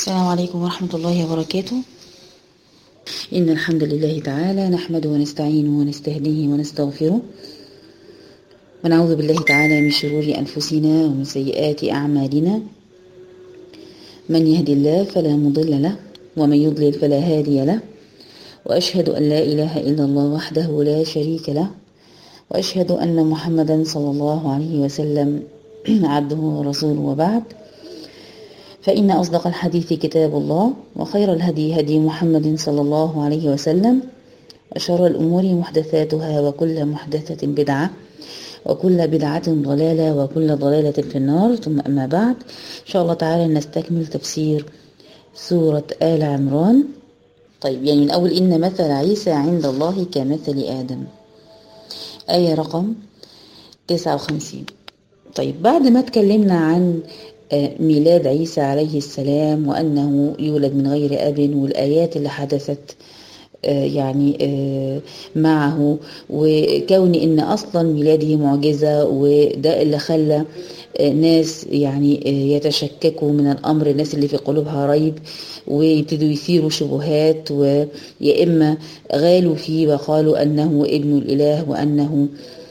السلام عليكم ورحمة الله وبركاته. إن الحمد لله تعالى نحمده ونستعينه ونستهديه ونستغفره، ونعوذ بالله تعالى من شرور أنفسنا ومن سيئات أعمالنا. من يهدي الله فلا مضل له، ومن يضلل فلا هادي له، وأشهد أن لا إله إلا الله وحده لا شريك له، وأشهد أن محمدا صلى الله عليه وسلم عبده ورسوله. وبعد، فإن أصدق الحديث كتاب الله، وخير الهدي هدي محمد صلى الله عليه وسلم، وشر الأمور محدثاتها، وكل محدثة بدعة، وكل بدعة ضلالة، وكل ضلالة في النار. ثم أما بعد، إن شاء الله تعالى نستكمل تفسير سورة آل عمران. طيب، يعني من أول إن مثل عيسى عند الله كمثل آدم، آية رقم 59. طيب، بعد ما اتكلمنا عن ميلاد عيسى عليه السلام وأنه يولد من غير أب، والآيات اللي حدثت معه، وكون إن أصلا ميلاده معجزة، وده اللي خلى ناس يتشككوا من الأمر، الناس اللي في قلوبها ريب، ويبتدوا يثيروا شبهات، ويا إما غالوا فيه وقالوا أنه ابن الإله، وأنه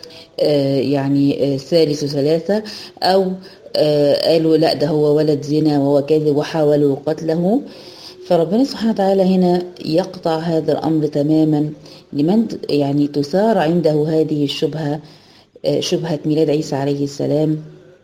ثالث ثلاثة، أو قالوا لا ده هو ولد زنا وهو كاذب، وحاولوا قتله. فربنا سبحانه وتعالى هنا يقطع هذا الأمر تماما لمن تثار عنده هذه الشبهة، شبهة ميلاد عيسى عليه السلام،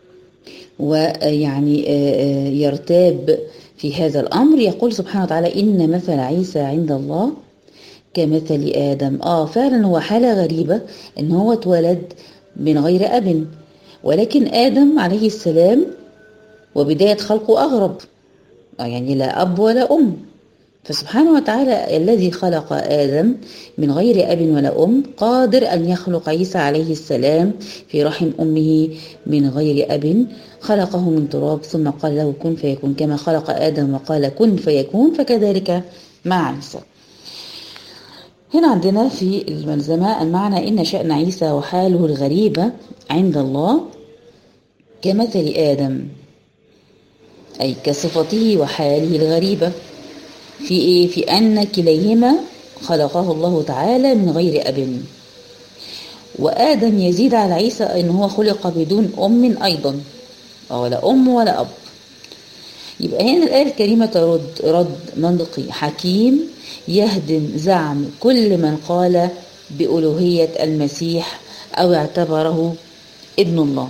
يرتاب في هذا الأمر. يقول سبحانه وتعالى: إن مثل عيسى عند الله كمثل آدم. فعلا هو حالة غريبة إن هو اتولد من غير أب، ولكن آدم عليه السلام وبداية خلقه أغرب، لا أب ولا أم. فسبحانه وتعالى الذي خلق آدم من غير أب ولا أم قادر أن يخلق عيسى عليه السلام في رحم أمه من غير أب. خلقه من تراب ثم قال له كن فيكون، كما خلق آدم وقال كن فيكون، فكذلك مع عيسى. هنا عندنا في الملزمة المعنى: إن شأن عيسى وحاله الغريبة عند الله كمثل آدم، أي كصفته وحاله الغريبة في إيه؟ في أن كليهما خلقه الله تعالى من غير أب. وآدم يزيد على عيسى أن هو خلق بدون أم أيضا، ولا أم ولا أب. يبقى هنا الآية الكريمة ترد رد منطقي حكيم يهدم زعم كل من قال بألوهية المسيح أو اعتبره ابن الله.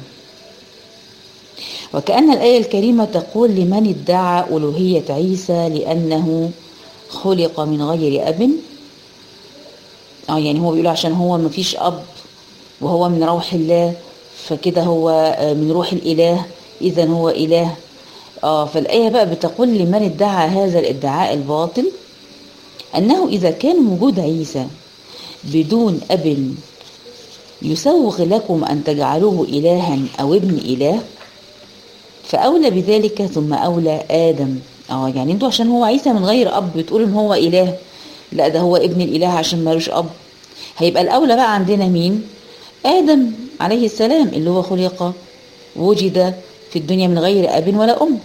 وكأن الآية الكريمة تقول لمن ادعى ألوهية عيسى لأنه خلق من غير أب، هو بيقول عشان هو ما فيش أب وهو من روح الله، فكده هو من روح الإله، إذن هو إله. فالآية بقى بتقول لمن ادعى هذا الادعاء الباطل أنه إذا كان وجود عيسى بدون أب يسوغ لكم أن تجعلوه إلها أو ابن إله، فأولى بذلك ثم أولى آدم. انتوا عشان هو عيسى من غير أب بتقولوا إن هو إله، لا ده هو ابن الإله عشان مالوش أب. هيبقى الأولى بقى عندنا مين؟ آدم عليه السلام، اللي هو خلق وجد في الدنيا من غير أب ولا أم.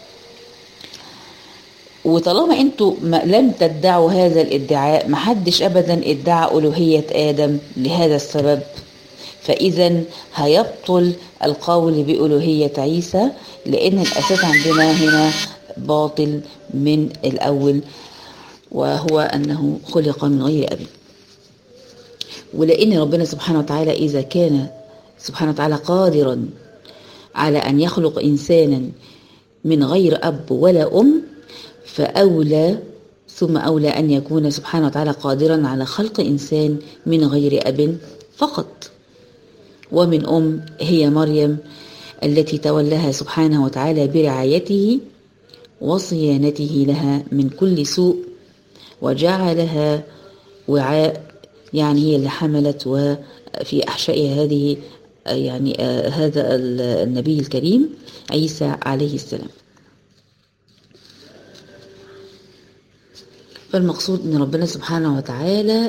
وطالما انتوا لم تدعوا هذا الادعاء، محدش أبدا ادعى ألوهية آدم لهذا السبب، فإذا هيبطل القول بألوهية عيسى، لأن الأساس عندنا هنا باطل من الأول، وهو أنه خلق من غير أب. ولأن ربنا سبحانه وتعالى إذا كان سبحانه وتعالى قادرا على أن يخلق إنسانا من غير أب ولا أم، فأولى ثم أولى أن يكون سبحانه وتعالى قادرا على خلق إنسان من غير أب فقط، ومن أم هي مريم التي تولاها سبحانه وتعالى برعايته وصيانته لها من كل سوء، وجعلها وعاء، هي اللي حملت وفي أحشائها هذه هذا النبي الكريم عيسى عليه السلام. فالمقصود أن ربنا سبحانه وتعالى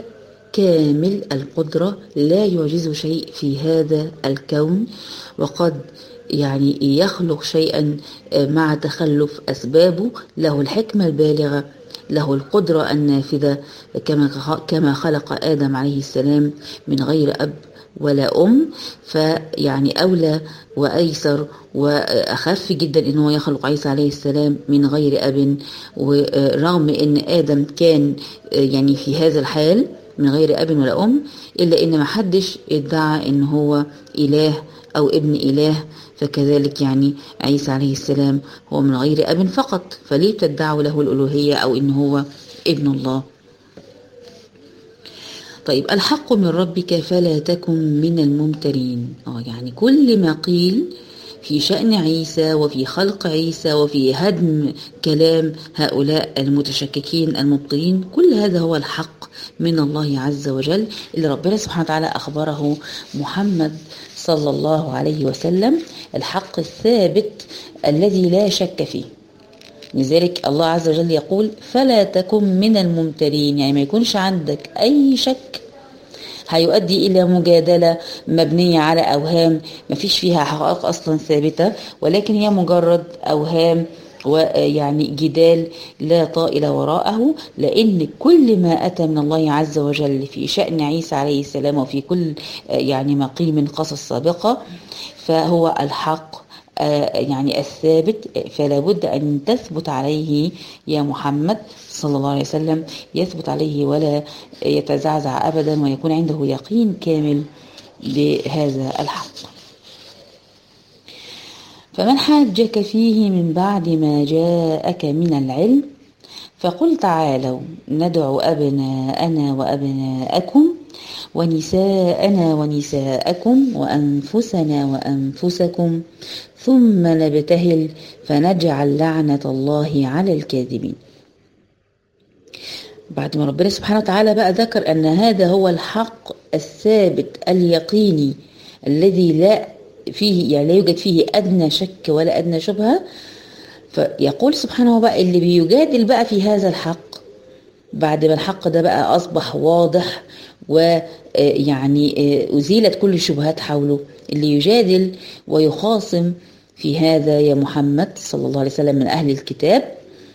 كامل القدرة، لا يعجز شيء في هذا الكون، وقد يعني يخلق شيئا مع تخلف أسبابه، له الحكمة البالغة، له القدرة النافذة، كما خلق آدم عليه السلام من غير أب ولا أم. فيعني أولى وأيسر وأخف جدا إنه يخلق عيسى عليه السلام من غير أب. ورغم إن آدم كان يعني في هذا الحال من غير أب ولا أم، إلا إن ما حدش ادعى إن هو إله أو ابن إله. فكذلك يعني عيسى عليه السلام هو من غير أب فقط، فليه بتدعوا له الألوهية أو إن هو ابن الله؟ طيب، الحق من ربك فلا تكن من الممترين. يعني كل ما قيل في شأن عيسى وفي خلق عيسى وفي هدم كلام هؤلاء المتشككين المبطلين، كل هذا هو الحق من الله عز وجل اللي ربنا سبحانه وتعالى أخبره محمد صلى الله عليه وسلم، الحق الثابت الذي لا شك فيه. لذلك الله عز وجل يقول فلا تكن من الممترين، يعني ما يكونش عندك أي شك هيؤدي إلى مجادلة مبنية على أوهام ما فيش فيها حقائق أصلا ثابتة، ولكن هي مجرد أوهام ويعني جدال لا طائل وراءه. لأن كل ما أتى من الله عز وجل في شأن عيسى عليه السلام وفي كل يعني ما قيل من قصص سابقة فهو الحق يعني الثابت، فلا بد أن تثبت عليه يا محمد صلى الله عليه وسلم، يثبت عليه ولا يتزعزع أبدا، ويكون عنده يقين كامل بهذا الحق. فمن حاجك فيه من بعد ما جاءك من العلم فقل تعالوا ندعو أبناءنا وأبناءكم ونساءنا ونساءكم وأنفسنا وأنفسكم ثم نبتهل فنجعل لعنة الله على الكاذبين. بعد ما ربنا سبحانه وتعالى بقى ذكر أن هذا هو الحق الثابت اليقيني الذي لا فيه يعني لا يوجد فيه أدنى شك ولا أدنى شبهة، فيقول سبحانه بقى اللي بيجادل بقى في هذا الحق بعد ما الحق ده بقى أصبح واضح ويعني أزيلت كل الشبهات حوله، اللي يجادل ويخاصم في هذا يا محمد صلى الله عليه وسلم من أهل الكتاب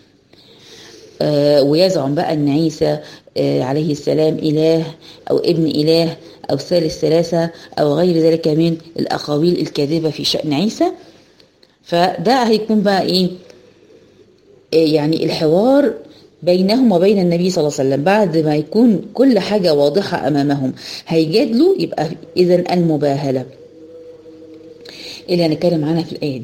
ويزعم بقى أن عيسى عليه السلام إله أو ابن إله أو ثالث ثلاثة أو غير ذلك من الأقاويل الكاذبة في شأن عيسى، فده هيكون بقى إيه يعني الحوار بينهم وبين النبي صلى الله عليه وسلم بعد ما يكون كل حاجة واضحة أمامهم هيجادلوا، يبقى إذن المباهلة اللي هنتكلم عنها في الآية دي.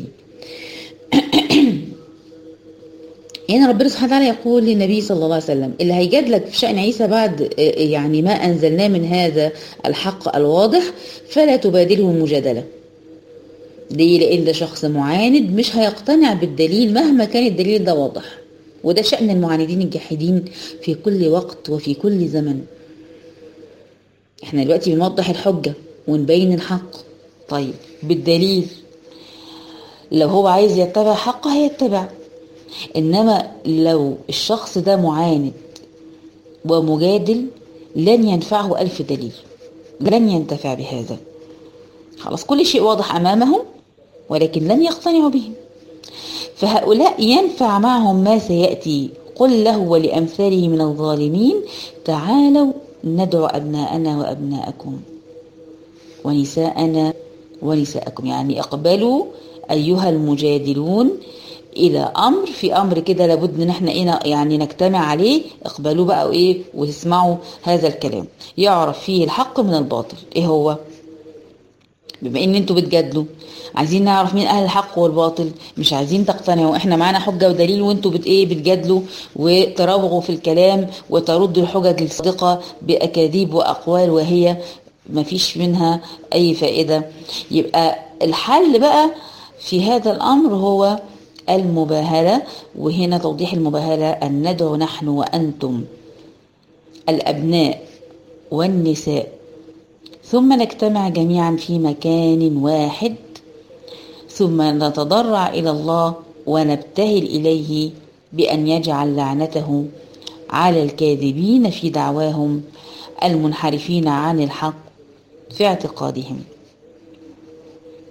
هنا ربنا سبحانه وتعالى يقول للنبي صلى الله عليه وسلم اللي هيجادلك في شأن عيسى بعد يعني ما أنزلناه من هذا الحق الواضح فلا تبادله المجادلة. ليه؟ لأن ده شخص معاند مش هيقتنع بالدليل مهما كان الدليل ده واضح، وده شأن المعاندين الجاحدين في كل وقت وفي كل زمن. احنا دلوقتي بنوضح الحجة ونبين الحق، طيب بالدليل لو هو عايز يتبع حقه هيتبع، إنما لو الشخص ده معاند ومجادل لن ينفعه ألف دليل، لن ينتفع بهذا، خلاص كل شيء واضح أمامهم ولكن لن يقتنعوا به. فهؤلاء ينفع معهم ما سيأتي، قل له ولأمثاله من الظالمين تعالوا ندعو أبناءنا وأبناءكم ونساءنا ونساءكم، يعني اقبلوا أيها المجادلون إلى أمر، في أمر كده لابد إن احنا يعني نجتمع عليه، اقبلوا بقى وإيه وتسمعوا هذا الكلام يعرف فيه الحق من الباطل. إيه هو؟ بما إن انتوا بتجادلوا عايزين نعرف مين أهل الحق والباطل، مش عايزين تقتنعوا، احنا معانا حجة ودليل وانتوا بتجادلوا وتراوغوا في الكلام وتردوا الحجج الصادقة بأكاذيب وأقوال وهي ما فيش منها أي فائدة. يبقى الحل بقى في هذا الأمر هو المباهلة، وهنا توضيح المباهلة أن ندعو نحن وأنتم الأبناء والنساء ثم نجتمع جميعا في مكان واحد ثم نتضرع إلى الله ونبتهل إليه بأن يجعل لعنته على الكاذبين في دعواهم المنحرفين عن الحق في اعتقادهم.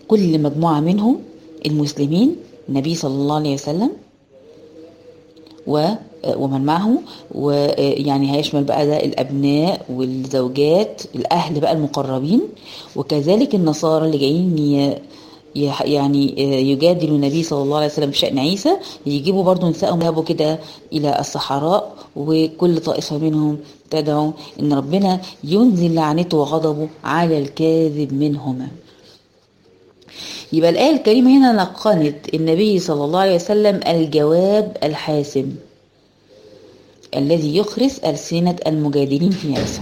كل مجموعة منهم المسلمين النبي صلى الله عليه وسلم ومن معه، ويعني هيشمل بقى ده الأبناء والزوجات الأهل بقى المقربين، وكذلك النصارى اللي جايين يعني يجادلوا النبي صلى الله عليه وسلم بشأن عيسى، يجيبوا برضو نسائهم يذهبوا كده إلى الصحراء، وكل طائفة منهم تدعو إن ربنا ينزل لعنته وغضبه على الكاذب منهما. يبقى الآية الكريمة هنا لقنت النبي صلى الله عليه وسلم الجواب الحاسم الذي يخرس ألسنة المجادلين في عيسى،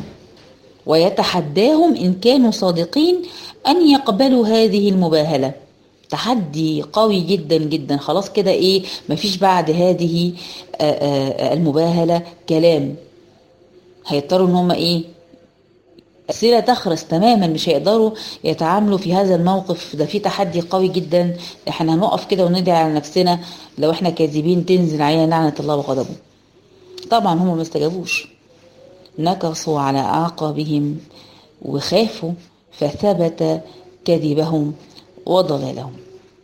ويتحداهم إن كانوا صادقين أن يقبلوا هذه المباهلة. تحدي قوي جدا جدا، خلاص كده ايه، مفيش بعد هذه المباهلة كلام. هيضطروا ان هم ايه، أسئلة تخرس تماما، مش هيقدروا يتعاملوا في هذا الموقف ده. في تحدي قوي جدا، احنا هنقف كده وندعي على نفسنا لو احنا كاذبين تنزل علينا لعنة الله وغضبه. طبعا هم ما استجابوش، نكصوا على أعقابهم وخافوا، فثبت كذبهم وضلالهم.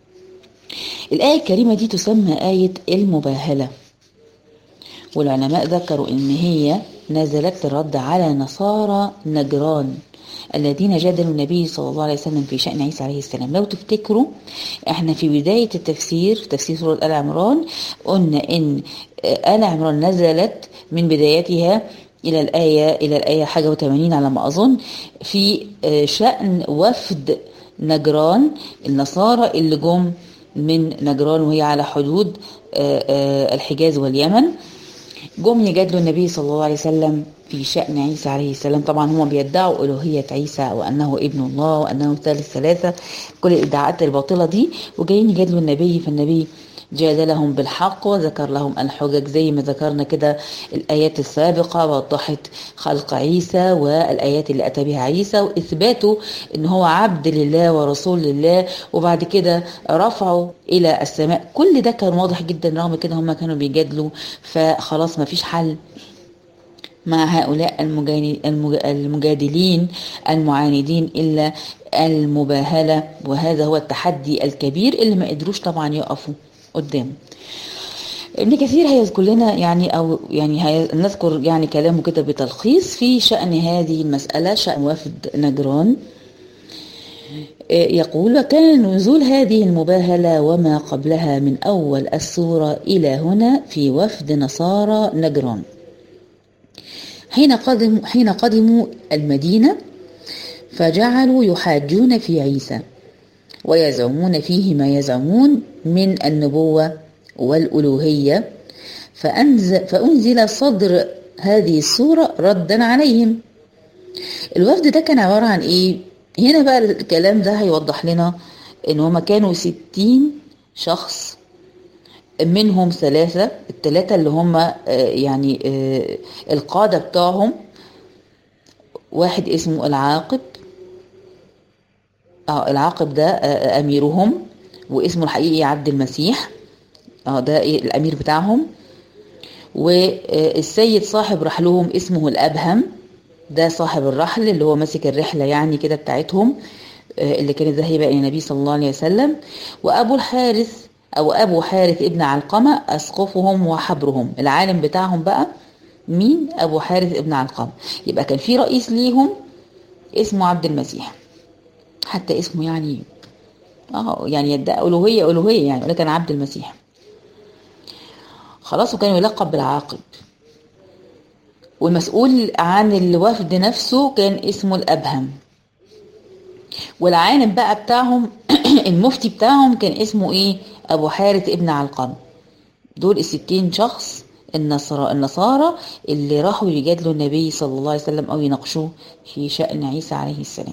الآية الكريمة دي تسمى آية المباهلة، والعلماء ذكروا إن هي نزلت الرد على نصارى نجران الذين جادلوا النبي صلى الله عليه وسلم في شأن عيسى عليه السلام. لو تفتكروا احنا في بداية التفسير، تفسير سورة آل عمران، قلنا إن آل عمران نزلت من بدايتها إلى الآية حاجة و80 على ما أظن، في شأن وفد نجران، النصارى اللي جم من نجران وهي على حدود الحجاز واليمن، جم يجادلوا النبي صلى الله عليه وسلم في شأن عيسى عليه السلام. طبعا هم بيدعوا ألوهية عيسى وأنه ابن الله وأنه ثالث ثلاثة، كل الادعاءات الباطلة دي، وجايين يجادلوا النبي. فالنبي جادلهم بالحق وذكر لهم الحجج زي ما ذكرنا كده. الآيات السابقة وضحت خلق عيسى والآيات اللي أتى بها عيسى وإثباته إن هو عبد لله ورسول لله، وبعد كده رفعه إلى السماء. كل ده كان واضح جدا، رغم كده هم كانوا بيجادلوا. فخلاص ما فيش حل مع هؤلاء المجادلين المعاندين إلا المباهلة، وهذا هو التحدي الكبير اللي ما قدروش طبعا يقفوا قدام. ابن كثير هيذكر لنا نذكر يعني كلامه كده بتلخيص في شأن هذه المسألة، شأن وفد نجران. يقول: وكان نزول هذه المباهلة وما قبلها من أول السورة إلى هنا في وفد نصارى نجران حين قدموا المدينة، فجعلوا يحاجون في عيسى ويزعمون فيه ما يزعمون من النبوة والألوهية، فأنزل صدر هذه السورة ردا عليهم. الوفد ده كان عبارة عن إيه؟ هنا بقى الكلام ده هيوضح لنا إن هما كانوا 60 شخص، منهم الثلاثة اللي هما يعني القادة بتاعهم. واحد اسمه العاقب، العاقب ده أميرهم، واسمه الحقيقي عبد المسيح، ده الأمير بتاعهم. والسيد صاحب رحلهم اسمه الأبهم، ده صاحب الرحل اللي هو ماسك الرحلة يعني كده بتاعتهم اللي كانت ذاهبة إلى النبي صلى الله عليه وسلم. وأبو حارث ابن علقمة أسقفهم وحبرهم، العالم بتاعهم بقى مين؟ أبو حارث ابن علقمة. يبقى كان في رئيس ليهم اسمه عبد المسيح، حتى اسمه يعني يدعي ألوهية يعني، ولكن عبد المسيح خلاص. وكان يلقب بالعاقب. والمسؤول عن الوفد نفسه كان اسمه الأبهم. والعالم بقى بتاعهم المفتي بتاعهم كان اسمه ايه؟ أبو حارث ابن علقمة. دول 60 شخص النصارى اللي راحوا يجادلوا النبي صلى الله عليه وسلم أو يناقشوه في شأن عيسى عليه السلام.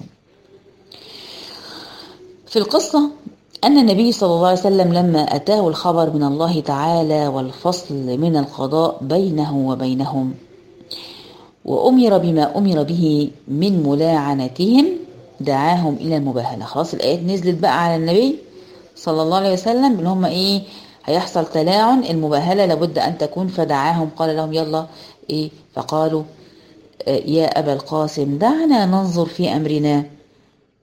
في القصة أن النبي صلى الله عليه وسلم لما أتاه الخبر من الله تعالى والفصل من القضاء بينه وبينهم، وأمر بما أمر به من ملاعنتهم، دعاهم إلى المباهلة. خلاص الآيات نزلت بقى على النبي صلى الله عليه وسلم إن هم إيه؟ هيحصل تلاعن، المباهلة لابد أن تكون. فدعاهم، قال لهم يلا إيه؟ فقالوا: يا أبا القاسم دعنا ننظر في أمرنا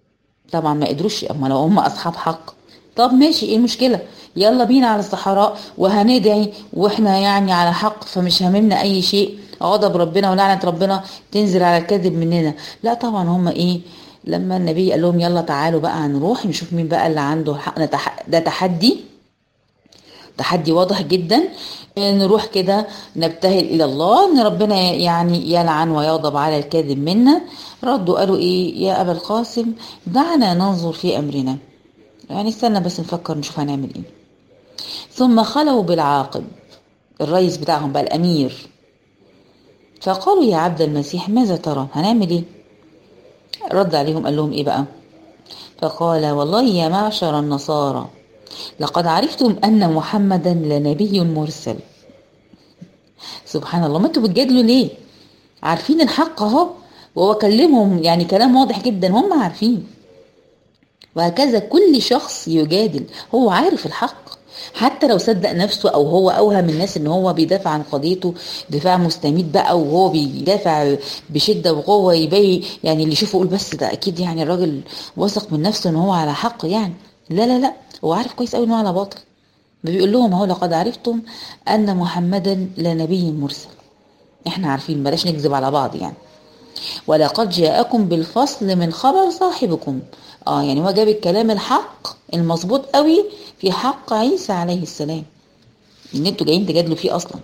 طبعا ما قدروش، اما لو هم اصحاب حق طب ماشي، ايه المشكله؟ يلا بينا على الصحراء وهندعي واحنا يعني على حق، فمش هاممنا اي شيء، غضب ربنا ولعنه ربنا تنزل على الكذب مننا. لا طبعا هم ايه، لما النبي قال لهم يلا تعالوا بقى هنروح نشوف مين بقى اللي عنده حق، ده تحدي، تحدي واضح جدا. نروح كده نبتهل الى الله ان ربنا يعني يلعن ويغضب على الكاذب منا. ردوا قالوا ايه يا ابا القاسم، دعنا ننظر في امرنا، يعني استنى بس نفكر نشوف هنعمل ايه. ثم خلوا بالعاقب، الرئيس بتاعهم بقى الامير، فقالوا يا عبد المسيح ماذا ترى هنعمل ايه؟ رد عليهم قال لهم ايه بقى؟ فقال والله يا معشر النصارى لقد عرفتم ان محمدا لنبي مرسل. سبحان الله، ما انتوا بتجادلوا ليه؟ عارفين الحق اهو، وهو كلمهم يعني كلام واضح جدا هم عارفين. وهكذا كل شخص يجادل هو عارف الحق، حتى لو صدق نفسه او هو اوهم الناس ان هو بيدافع عن قضيته دفاع مستميت بقى، وهو بيدافع بشده وقوه يبين يعني اللي يشوفه يقول بس ده اكيد يعني الراجل واثق من نفسه ان هو على حق يعني. لا لا لا، هو عارف كويس قوي ان هو على باطل. بيقول لهم اهو لقد عرفتم ان محمدا لنبي مرسل، احنا عارفين بلاش نكذب على بعض يعني. ولقد جاءكم بالفصل من خبر صاحبكم، يعني هو جاب الكلام الحق المظبوط قوي في حق عيسى عليه السلام ان انتوا جايين تجادلوا فيه اصلا.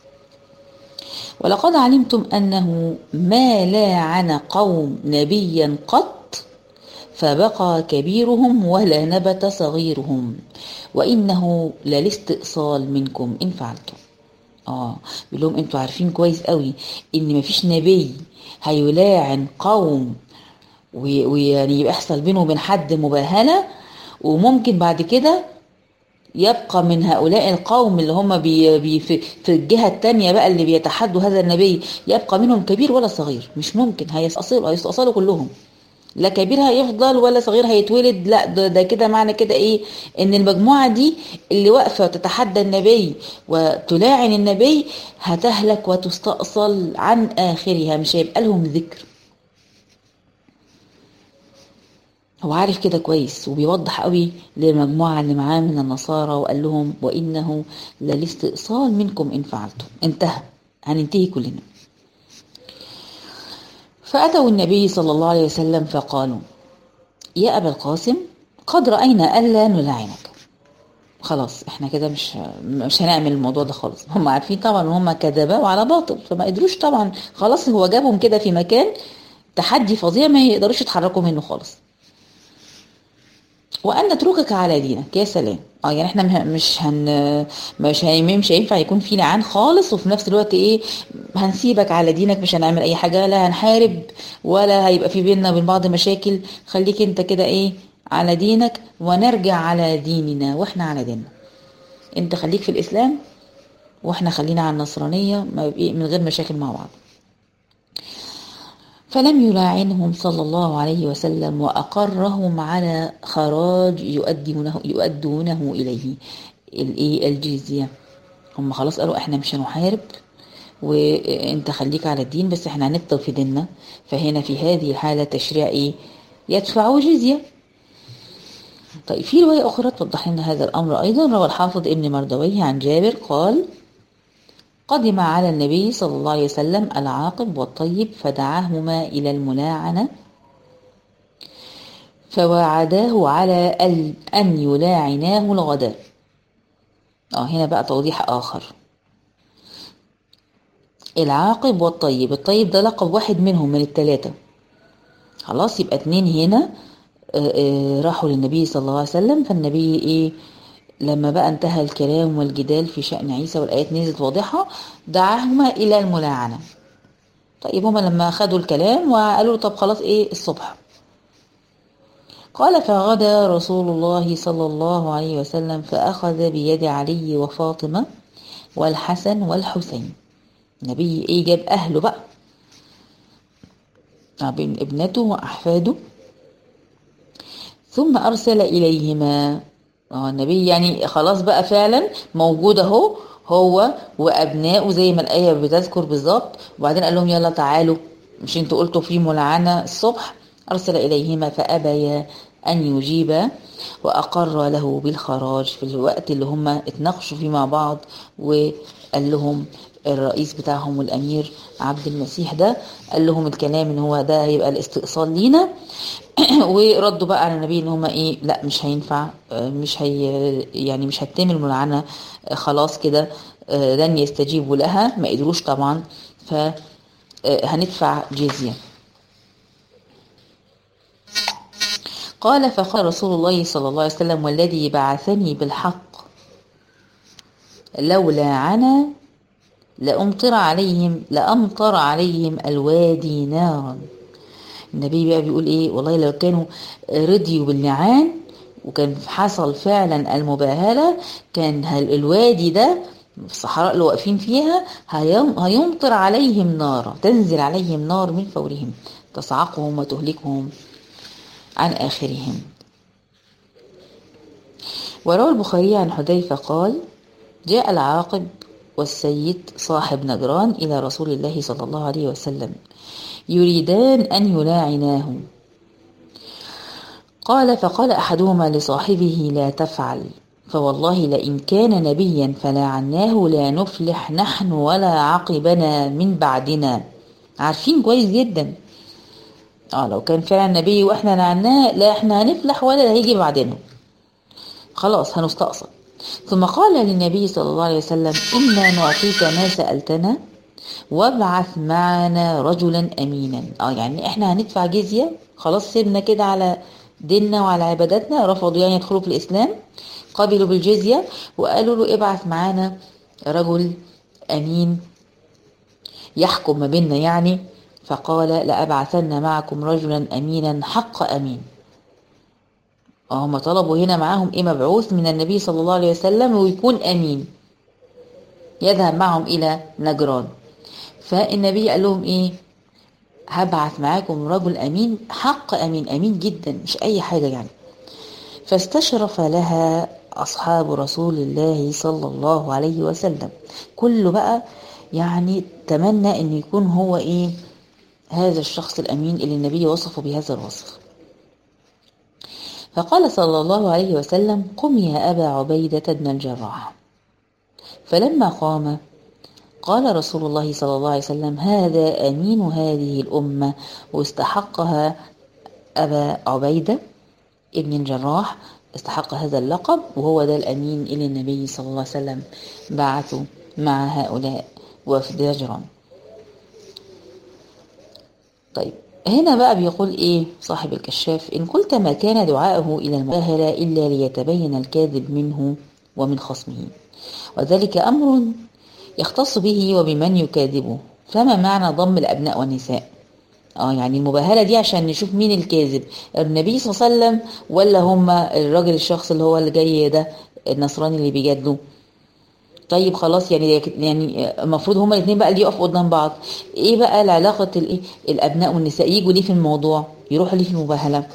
ولقد علمتم انه ما لاعن قوم نبيا قط فبقى كبيرهم ولا نبت صغيرهم وانه للاستئصال منكم ان فعلتم. بيقول لهم انتوا عارفين كويس قوي ان مفيش نبي هيلاعن قوم ويعني يحصل بينه وبين حد مباهلة، وممكن بعد كده يبقى من هؤلاء القوم اللي هم في الجهة التانية بقى اللي بيتحدوا هذا النبي يبقى منهم كبير ولا صغير، مش ممكن، هيستأصلوا كلهم، لا كبير هيفضل ولا صغير هيتولد. لا ده كده معنى كده ايه، ان المجموعة دي اللي واقفة تتحدى النبي وتلاعن النبي هتهلك وتستأصل عن آخرها، مش هيبقى لهم ذكر. هو عارف كده كويس، وبيوضح قوي للمجموعة اللي معاه من النصارى وقال لهم وإنه للاستئصال منكم إن فعلتم، انتهى، هننتهي كلنا. فأتوا النبي صلى الله عليه وسلم فقالوا يا أبا القاسم قد رأينا ألا نلعنك، خلاص احنا كده مش هنعمل الموضوع ده خالص. هم عارفين طبعا ان هم كذبوا وعلى باطل، فما قدروش طبعا، خلاص هو جابهم كده في مكان تحدي فظيع ما يقدروش يتحركوا منه خالص. وان نتركك على دينك، يا سلام، يعني احنا مش هينفع يكون في لعان خالص، وفي نفس الوقت ايه هنسيبك على دينك، مش هنعمل اي حاجه، لا هنحارب ولا هيبقى في بيننا وبين بعض مشاكل، خليك انت كده ايه على دينك ونرجع على ديننا واحنا على ديننا، انت خليك في الاسلام واحنا خلينا على النصرانيه من غير مشاكل مع بعض. فلم يلاعنهم صلى الله عليه وسلم وأقرهم على خراج يؤدونه إليه، الجزية. هم خلاص قالوا احنا مش هنحارب وانت خليك على الدين، بس احنا هنفضل في ديننا. فهنا في هذه الحالة تشريع يدفعوا جزية. طيب في رواية أخرى توضح لنا هذا الأمر أيضا، روى الحافظ ابن مردويه عن جابر قال قدم على النبي صلى الله عليه وسلم العاقب والطيب فدعاهما إلى الملاعنة فوعداه على أن يلاعناه الغداء. هنا بقى توضيح آخر، العاقب والطيب، الطيب ده لقب واحد منهم من الثلاثة، خلاص يبقى اتنين هنا راحوا للنبي صلى الله عليه وسلم. فالنبي لما بقى انتهى الكلام والجدال في شأن عيسى والآيات نزلت واضحة دعاهما إلى الملاعنة. طيب هما لما أخذوا الكلام وقالوا طب خلاص الصبح، قال فغدا رسول الله صلى الله عليه وسلم فأخذ بيد علي وفاطمة والحسن والحسين. النبي جاب أهله بقى بين ابنته وأحفاده، ثم أرسل إليهما. النبي يعني خلاص بقى فعلا موجود اهو هو وأبنائه زي ما الآية بتذكر بالظبط. وبعدين قال لهم يلا تعالوا، مش انتوا قلتوا في ملعنة الصبح؟ أرسل إليهما فأبيا أن يجيب، وأقر له بالخراج في الوقت اللي هم اتناقشوا فيه مع بعض. وقال لهم الرئيس بتاعهم والأمير عبد المسيح ده قال لهم الكلام ان هو ده هيبقى الاستئصال لينا. وردوا بقى على النبي ان هم ايه، لا مش هينفع، مش هي يعني مش هتتم الملعنة، خلاص كده لن يستجيبوا لها، ما قدروش طبعا، فهندفع جزية. قال فقال رسول الله صلى الله عليه وسلم والذي بعثني بالحق لولا عنا لأمطر عليهم الوادي نارا. النبي بقى بيقول ايه، والله لو كانوا رضيوا باللعان وكان حصل فعلا المباهلة، كان الوادي ده في الصحراء اللي واقفين فيها هيمطر عليهم نارا، تنزل عليهم نار من فورهم تصعقهم وتهلكهم عن آخرهم. وروى البخاري عن حذيفة قال جاء العاقب والسيد صاحب نجران إلى رسول الله صلى الله عليه وسلم يريدان أن يلاعناه. قال فقال أحدهما لصاحبه لا تفعل، فوالله لئن كان نبيا فلاعناه لا نفلح نحن ولا عقبنا من بعدنا. عارفين كويس جدا لو كان فعلا نبي واحنا لعناه، لا احنا هنفلح ولا هيجي بعدنا، خلاص هنستأصل. ثم قال للنبي صلى الله عليه وسلم إنا نعطيك ما سألتنا وابعث معنا رجلا أمينا. يعني احنا هندفع جزية، خلاص سيبنا كده على ديننا وعلى عباداتنا، رفضوا يعني يدخلوا في الإسلام، قبلوا بالجزية وقالوا له ابعث معنا رجل أمين يحكم ما بيننا يعني. فقال لأبعثن معكم رجلا أمينا حق أمين. هم طلبوا هنا معاهم ايه، مبعوث من النبي صلى الله عليه وسلم ويكون أمين يذهب معهم إلى نجران. فالنبي قال لهم ايه، هبعث معاكم رجل أمين حق أمين، أمين جدا مش أي حاجة يعني. فاستشرف لها أصحاب رسول الله صلى الله عليه وسلم، كله بقى يعني تمنى أن يكون هو إيه هذا الشخص الأمين اللي النبي وصفه بهذا الوصف. فقال صلى الله عليه وسلم قم يا أبا عبيدة بن الجراح. فلما قام قال رسول الله صلى الله عليه وسلم هذا أمين هذه الأمة واستحقها أبا عبيدة ابن الجراح، استحق هذا اللقب، وهو ده الأمين اللي النبي صلى الله عليه وسلم بعثه مع هؤلاء وفد نجران. طيب هنا بقى بيقول ايه صاحب الكشاف، إن قلت ما كان دعاءه إلى المباهلة إلا ليتبين الكاذب منه ومن خصمه، وذلك أمر يختص به وبمن يكاذبه، فما معنى ضم الأبناء والنساء؟ يعني المباهلة دي عشان نشوف مين الكاذب، النبي صلى الله عليه وسلم ولا هم الراجل الشخص اللي هو اللي جاي ده النصراني اللي بيجادله؟ طيب خلاص يعني المفروض هما الاثنين بقى اللي يقفوا قدام بعض. ايه بقى العلاقة الايه الابناء والنساء يجوا ليه في الموضوع، يروحوا ليه في المباهلة؟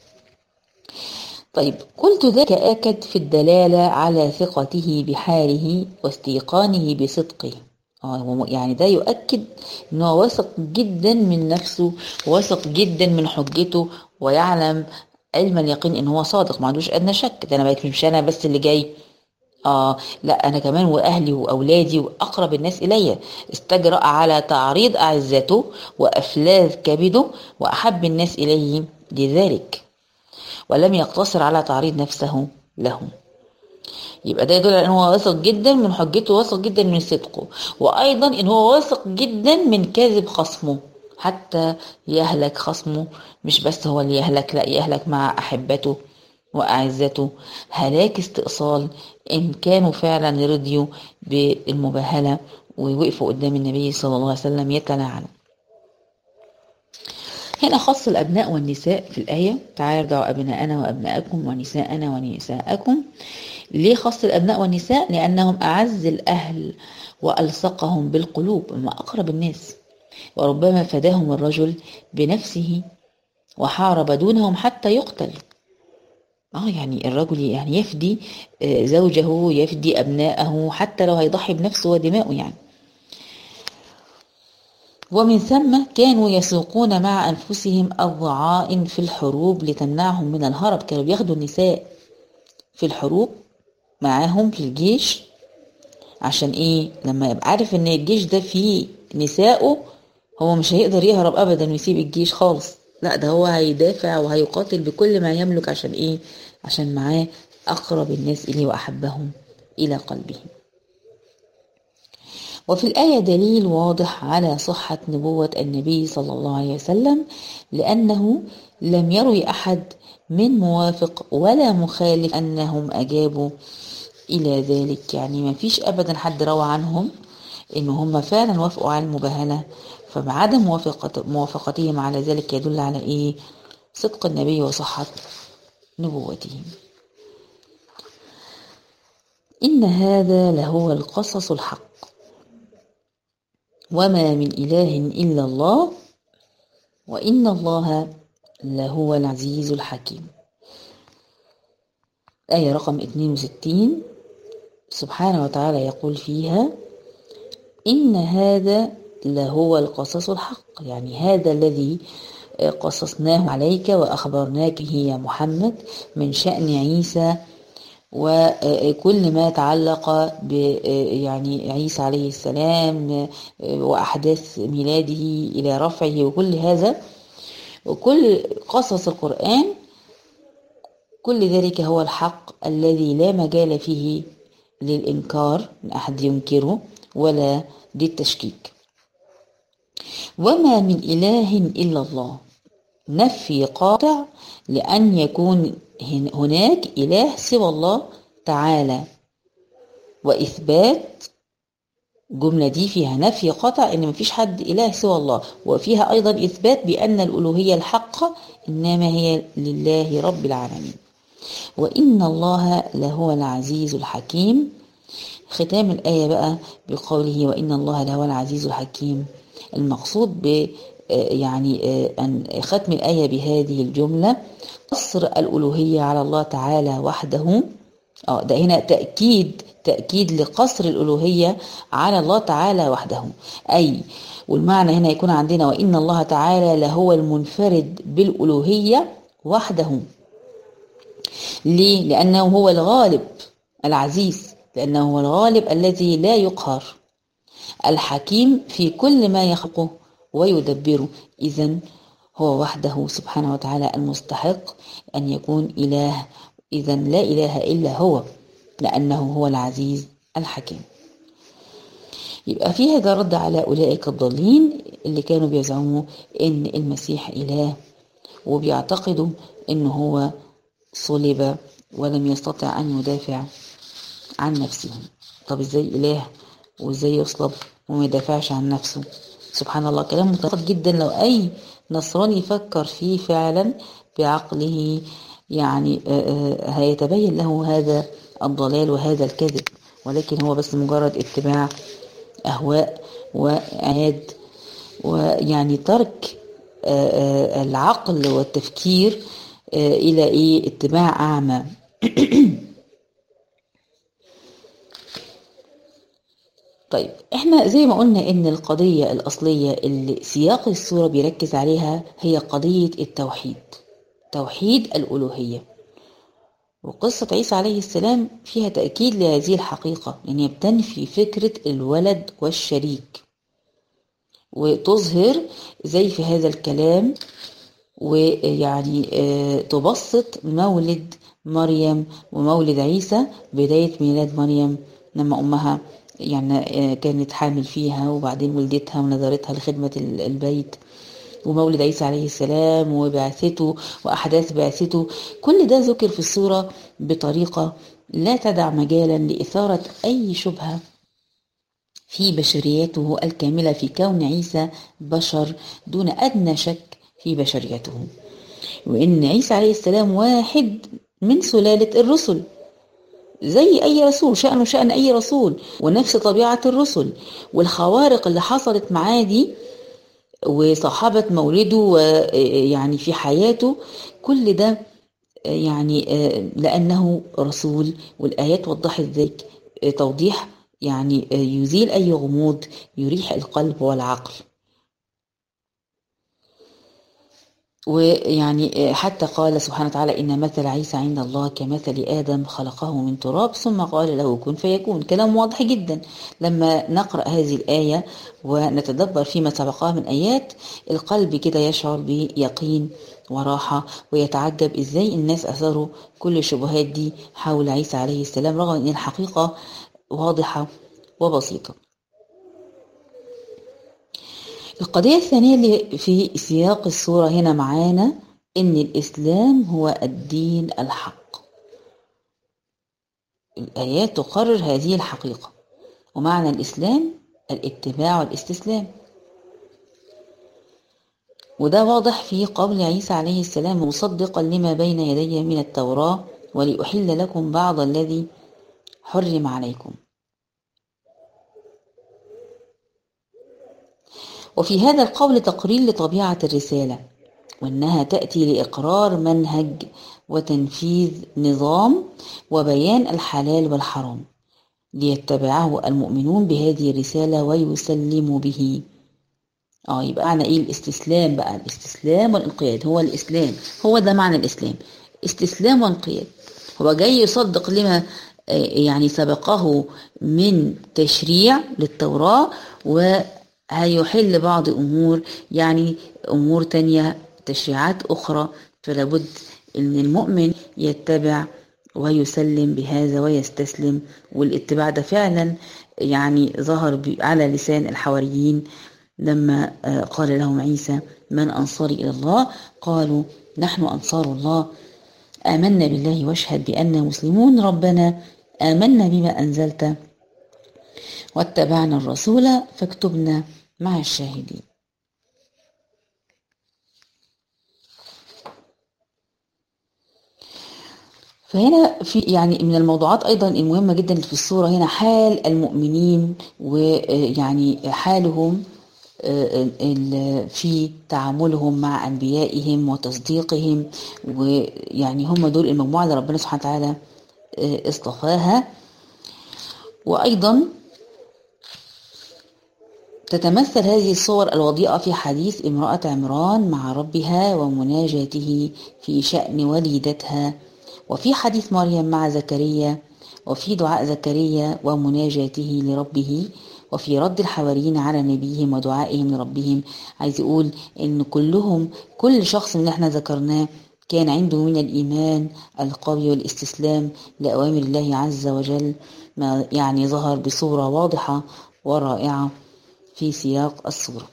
طيب قلت ذاك آكد في الدلالة على ثقته بحاله واستيقانه بصدقه. يعني ده يؤكد انه واثق جدا من نفسه، واثق جدا من حجته، ويعلم علم اليقين ان هو صادق، ما عندوش ادنى شك. ده انا بقيت مش انا بس اللي جاي، لا انا كمان واهلي واولادي واقرب الناس الي. استجرأ على تعريض اعزته وافلاذ كبده واحب الناس اليه لذلك، ولم يقتصر على تعريض نفسه لهم. يبقى ده يدل على ان هو واثق جدا من حجته، واثق جدا من صدقه، وايضا ان هو واثق جدا من كذب خصمه حتى يهلك خصمه. مش بس هو اللي يهلك، لا يهلك مع احبته واعزته هلاك استئصال ان كانوا فعلا رضيوا بالمباهله ووقفوا قدام النبي صلى الله عليه وسلم يتلاعنوا. هنا خص الأبناء والنساء في الآية، تعالوا ارجعوا أبناءنا وأبناءكم ونساءنا ونساءكم. ليه خص الأبناء والنساء؟ لأنهم أعز الأهل وألصقهم بالقلوب، هم أقرب الناس، وربما فداهم الرجل بنفسه وحارب دونهم حتى يقتل. يعني الرجل يعني يفدي زوجه، يفدي أبناءه، حتى لو هيضحي بنفسه ودماؤه يعني. ومن ثم كانوا يسوقون مع أنفسهم الضعائن في الحروب لتمنعهم من الهرب. كانوا بياخدوا النساء في الحروب معاهم في الجيش، عشان ايه؟ لما يبقى عارف ان الجيش ده فيه نسائه، هو مش هيقدر يهرب ابدا ويسيب الجيش خالص، لا ده هو هيدافع وهيقاتل بكل ما يملك. عشان ايه؟ عشان معاه اقرب الناس اليه واحبهم الى قلبه. وفي الآية دليل واضح على صحة نبوة النبي صلى الله عليه وسلم، لأنه لم يروي أحد من موافق ولا مخالف أنهم أجابوا إلى ذلك. يعني ما فيش أبدا حد روى عنهم إن هم فعلا وافقوا على المباهلة. فعدم موافقتهم على ذلك يدل على إيه؟ صدق النبي وصحة نبوته. إن هذا لهو القصص الحق وما من إله إلا الله وإن الله لهو العزيز الحكيم. آية رقم 62 سبحانه وتعالى يقول فيها: إن هذا لهو القصص الحق، يعني هذا الذي قصصناه عليك وأخبرناك يا محمد من شأن عيسى وكل ما تعلق ب يعني عيسى عليه السلام وأحداث ميلاده إلى رفعه، وكل هذا وكل قصص القرآن، كل ذلك هو الحق الذي لا مجال فيه للإنكار، من أحد ينكره ولا للتشكيك. وما من إله إلا الله، نفي قاطع لأن يكون هناك إله سوى الله تعالى، وإثبات الجملة دي فيها نفي قاطع إن مفيش حد إله سوى الله، وفيها أيضا إثبات بأن الألوهية الحقة إنما هي لله رب العالمين. وإن الله لهو العزيز الحكيم. ختام الآية بقى بقوله وإن الله لهو العزيز الحكيم. المقصود ب أن ختم الآية بهذه الجملة قصر الألوهية على الله تعالى وحده. ده هنا تأكيد لقصر الألوهية على الله تعالى وحده، أي والمعنى هنا يكون عندنا وإن الله تعالى لهو المنفرد بالألوهية وحده. ليه؟ لأنه هو الغالب العزيز، لأنه هو الغالب الذي لا يقهر، الحكيم في كل ما يخلقه ويدبره. إذن هو وحده سبحانه وتعالى المستحق أن يكون إله، إذن لا إله إلا هو، لأنه هو العزيز الحكيم. يبقى في هذا رد على أولئك الضالين اللي كانوا بيزعموا إن المسيح إله، وبيعتقدوا إن هو صلب ولم يستطع أن يدافع عن نفسه. طب إزاي إله وإزاي يصلب وما يدافعش عن نفسه؟ سبحان الله، كلام متناقض جدا. لو أي نصراني يفكر فيه فعلا بعقله يعني هيتبين له هذا الضلال وهذا الكذب، ولكن هو بس مجرد اتباع أهواء وعناد، ويعني ترك العقل والتفكير إلى اتباع أعمى. طيب احنا زي ما قلنا ان القضية الأصلية اللي سياق السورة بيركز عليها هي قضية التوحيد، توحيد الألوهية. وقصة عيسى عليه السلام فيها تأكيد لهذه الحقيقة، لأن هي بتنفي فكرة الولد والشريك، وتظهر زي في هذا الكلام، ويعني تبسط مولد مريم ومولد عيسى، بداية ميلاد مريم لما أمها يعني كانت حامل فيها وبعدين ولدتها ونذرتها لخدمة البيت، ومولد عيسى عليه السلام وبعثته وأحداث بعثته. كل ده ذكر في السورة بطريقة لا تدع مجالا لإثارة أي شبهة في بشريته الكاملة، في كون عيسى بشر دون أدنى شك في بشريته، وإن عيسى عليه السلام واحد من سلالة الرسل زي أي رسول، شأنه شأن أي رسول، ونفس طبيعة الرسل. والخوارق اللي حصلت معاه دي وصحابة مولده ويعني في حياته، كل ده يعني لأنه رسول. والآيات وضحت ذلك توضيح يعني يزيل أي غموض، يريح القلب والعقل. ويعني حتى قال سبحانه وتعالى إن مثل عيسى عند الله كمثل آدم خلقه من تراب ثم قال له كن فيكون. كلام واضح جدا. لما نقرأ هذه الآية ونتدبر فيما سبقها من آيات، القلب كده يشعر بيقين وراحة، ويتعجب إزاي الناس أثاروا كل الشبهات دي حول عيسى عليه السلام رغم أن الحقيقة واضحة وبسيطة. القضية الثانية اللي في سياق السورة هنا معانا إن الإسلام هو الدين الحق. الآيات تقرر هذه الحقيقة، ومعنى الإسلام الاتباع والاستسلام. وده واضح في قول عيسى عليه السلام مصدقا لما بين يدي من التوراة ولأحل لكم بعض الذي حرم عليكم. وفي هذا القول تقرير لطبيعة الرسالة، وأنها تأتي لإقرار منهج وتنفيذ نظام وبيان الحلال والحرام ليتبعه المؤمنون بهذه الرسالة ويسلموا به. يبقى معنى إيه الاستسلام بقى؟ الاستسلام والانقياد هو الإسلام، هو ده معنى الإسلام، استسلام وانقياد. هو جاي يصدق لما يعني سبقه من تشريع للتوراة، وهيحل بعض أمور، يعني أمور تانية تشريعات أخرى، فلابد أن المؤمن يتبع ويسلم بهذا ويستسلم. والاتباع ده فعلا يعني ظهر على لسان الحواريين لما قال لهم عيسى من أنصاري إلى الله؟ قالوا نحن أنصار الله آمنا بالله واشهد بأننا مسلمون ربنا آمنا بما أنزلت واتبعنا الرسول فاكتبنا مع الشاهدين. فهنا في يعني من الموضوعات أيضا المهمة جدا في الصورة هنا حال المؤمنين، ويعني حالهم في تعاملهم مع أنبيائهم وتصديقهم، ويعني هم دول المجموعة اللي ربنا سبحانه وتعالى اصطفاها. وأيضا تتمثل هذه الصور الوضيئة في حديث امرأة عمران مع ربها ومناجاته في شأن وليدتها، وفي حديث مريم مع زكريا، وفي دعاء زكريا ومناجاته لربه، وفي رد الحواريين على نبيهم ودعائهم لربهم. عايز يقول ان كل شخص من اللي احنا ذكرناه كان عنده من الإيمان القوي والاستسلام لأوامر الله عز وجل، ما يعني ظهر بصورة واضحة ورائعة في سياق السورة.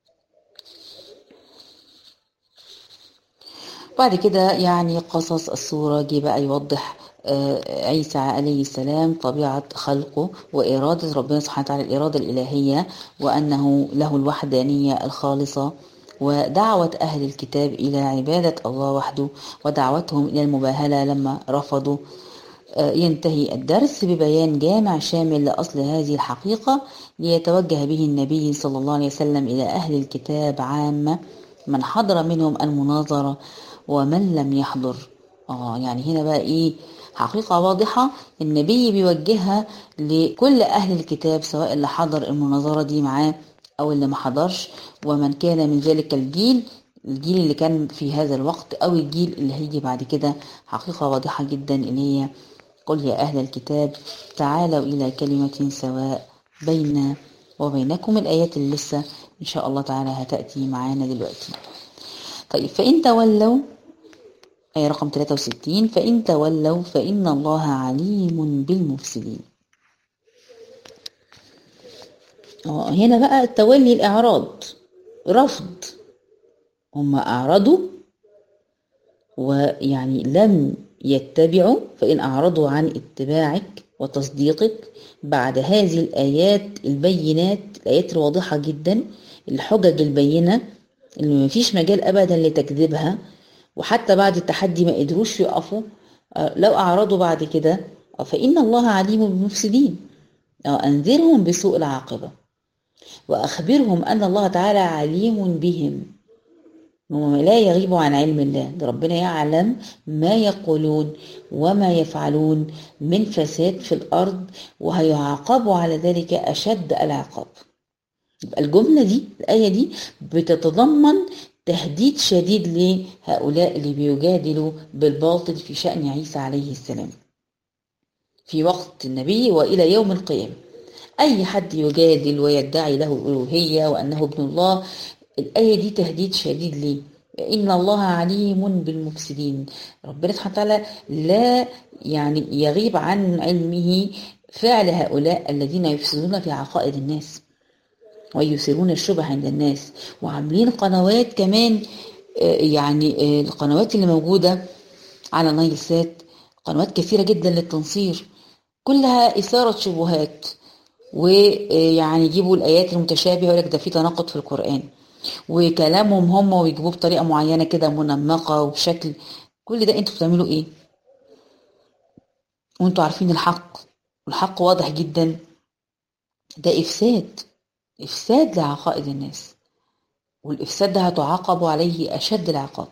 بعد كده يعني قصص السورة جه بقى يوضح عيسى عليه السلام طبيعة خلقه وإرادة ربنا سبحانه وتعالى، الإرادة الإلهية، وأنه له الوحدانية الخالصة، ودعوة أهل الكتاب إلى عبادة الله وحده، ودعوتهم إلى المباهلة لما رفضوا. ينتهي الدرس ببيان جامع شامل لأصل هذه الحقيقة ليتوجه به النبي صلى الله عليه وسلم إلى أهل الكتاب عامة، من حضر منهم المناظرة ومن لم يحضر. يعني هنا بقى إيه حقيقة واضحة النبي بيوجهها لكل أهل الكتاب، سواء اللي حضر المناظرة دي معاه أو اللي ما حضرش، ومن كان من ذلك الجيل اللي كان في هذا الوقت أو الجيل اللي هيجي بعد كده. حقيقة واضحة جدا اللي هي قل يا أهل الكتاب تعالوا إلى كلمة سواء بيننا وبينكم. الآيات اللي لسه إن شاء الله تعالى هتأتي معانا دلوقتي. طيب فإن تولوا، آية رقم 63، فإن تولوا فإن الله عليم بالمفسدين. هنا بقى التولي الإعراض، رفض، هم أعرضوا ويعني لم يتبعوا. فإن أعرضوا عن اتباعك وتصديقك بعد هذه الآيات البينات، الآيات الواضحة جدا، الحجج البينة اللي ما فيش مجال أبدا لتكذيبها، وحتى بعد التحدي ما قدروش يقفوا، لو أعرضوا بعد كده فإن الله عليم بالمفسدين. أنذرهم بسوء العاقبة وأخبرهم أن الله تعالى عليم بهم، وما لا يغيب عن علم الله، ده ربنا يعلم ما يقولون وما يفعلون من فساد في الأرض، وهيعاقبوا على ذلك أشد العقاب. يبقى الجملة دي، الآية دي بتتضمن تهديد شديد لهؤلاء اللي بيجادلوا بالباطل في شأن عيسى عليه السلام في وقت النبي وإلى يوم القيامة. أي حد يجادل ويدعي له الألوهية وأنه ابن الله، الآية دي تهديد شديد ليه. إن الله عليم بالمفسدين. ربنا سبحانه وتعالى لا يغيب عن علمه فعل هؤلاء الذين يفسدون في عقائد الناس ويثيرون الشبه عند الناس، وعاملين قنوات كمان. القنوات اللي موجودة على نايل سات قنوات كثيرة جدا للتنصير، كلها إثارة شبهات، يجيبوا الآيات المتشابهة ويقول لك ده في تناقض في القرآن، وكلامهم هم ويجيبوه بطريقة معينة كده منمقة وبشكل. كل ده انتوا بتعملوا ايه وانتوا عارفين الحق، والحق واضح جدا؟ ده إفساد لعقائد الناس، والإفساد ده هتعاقبوا عليه أشد العقاب.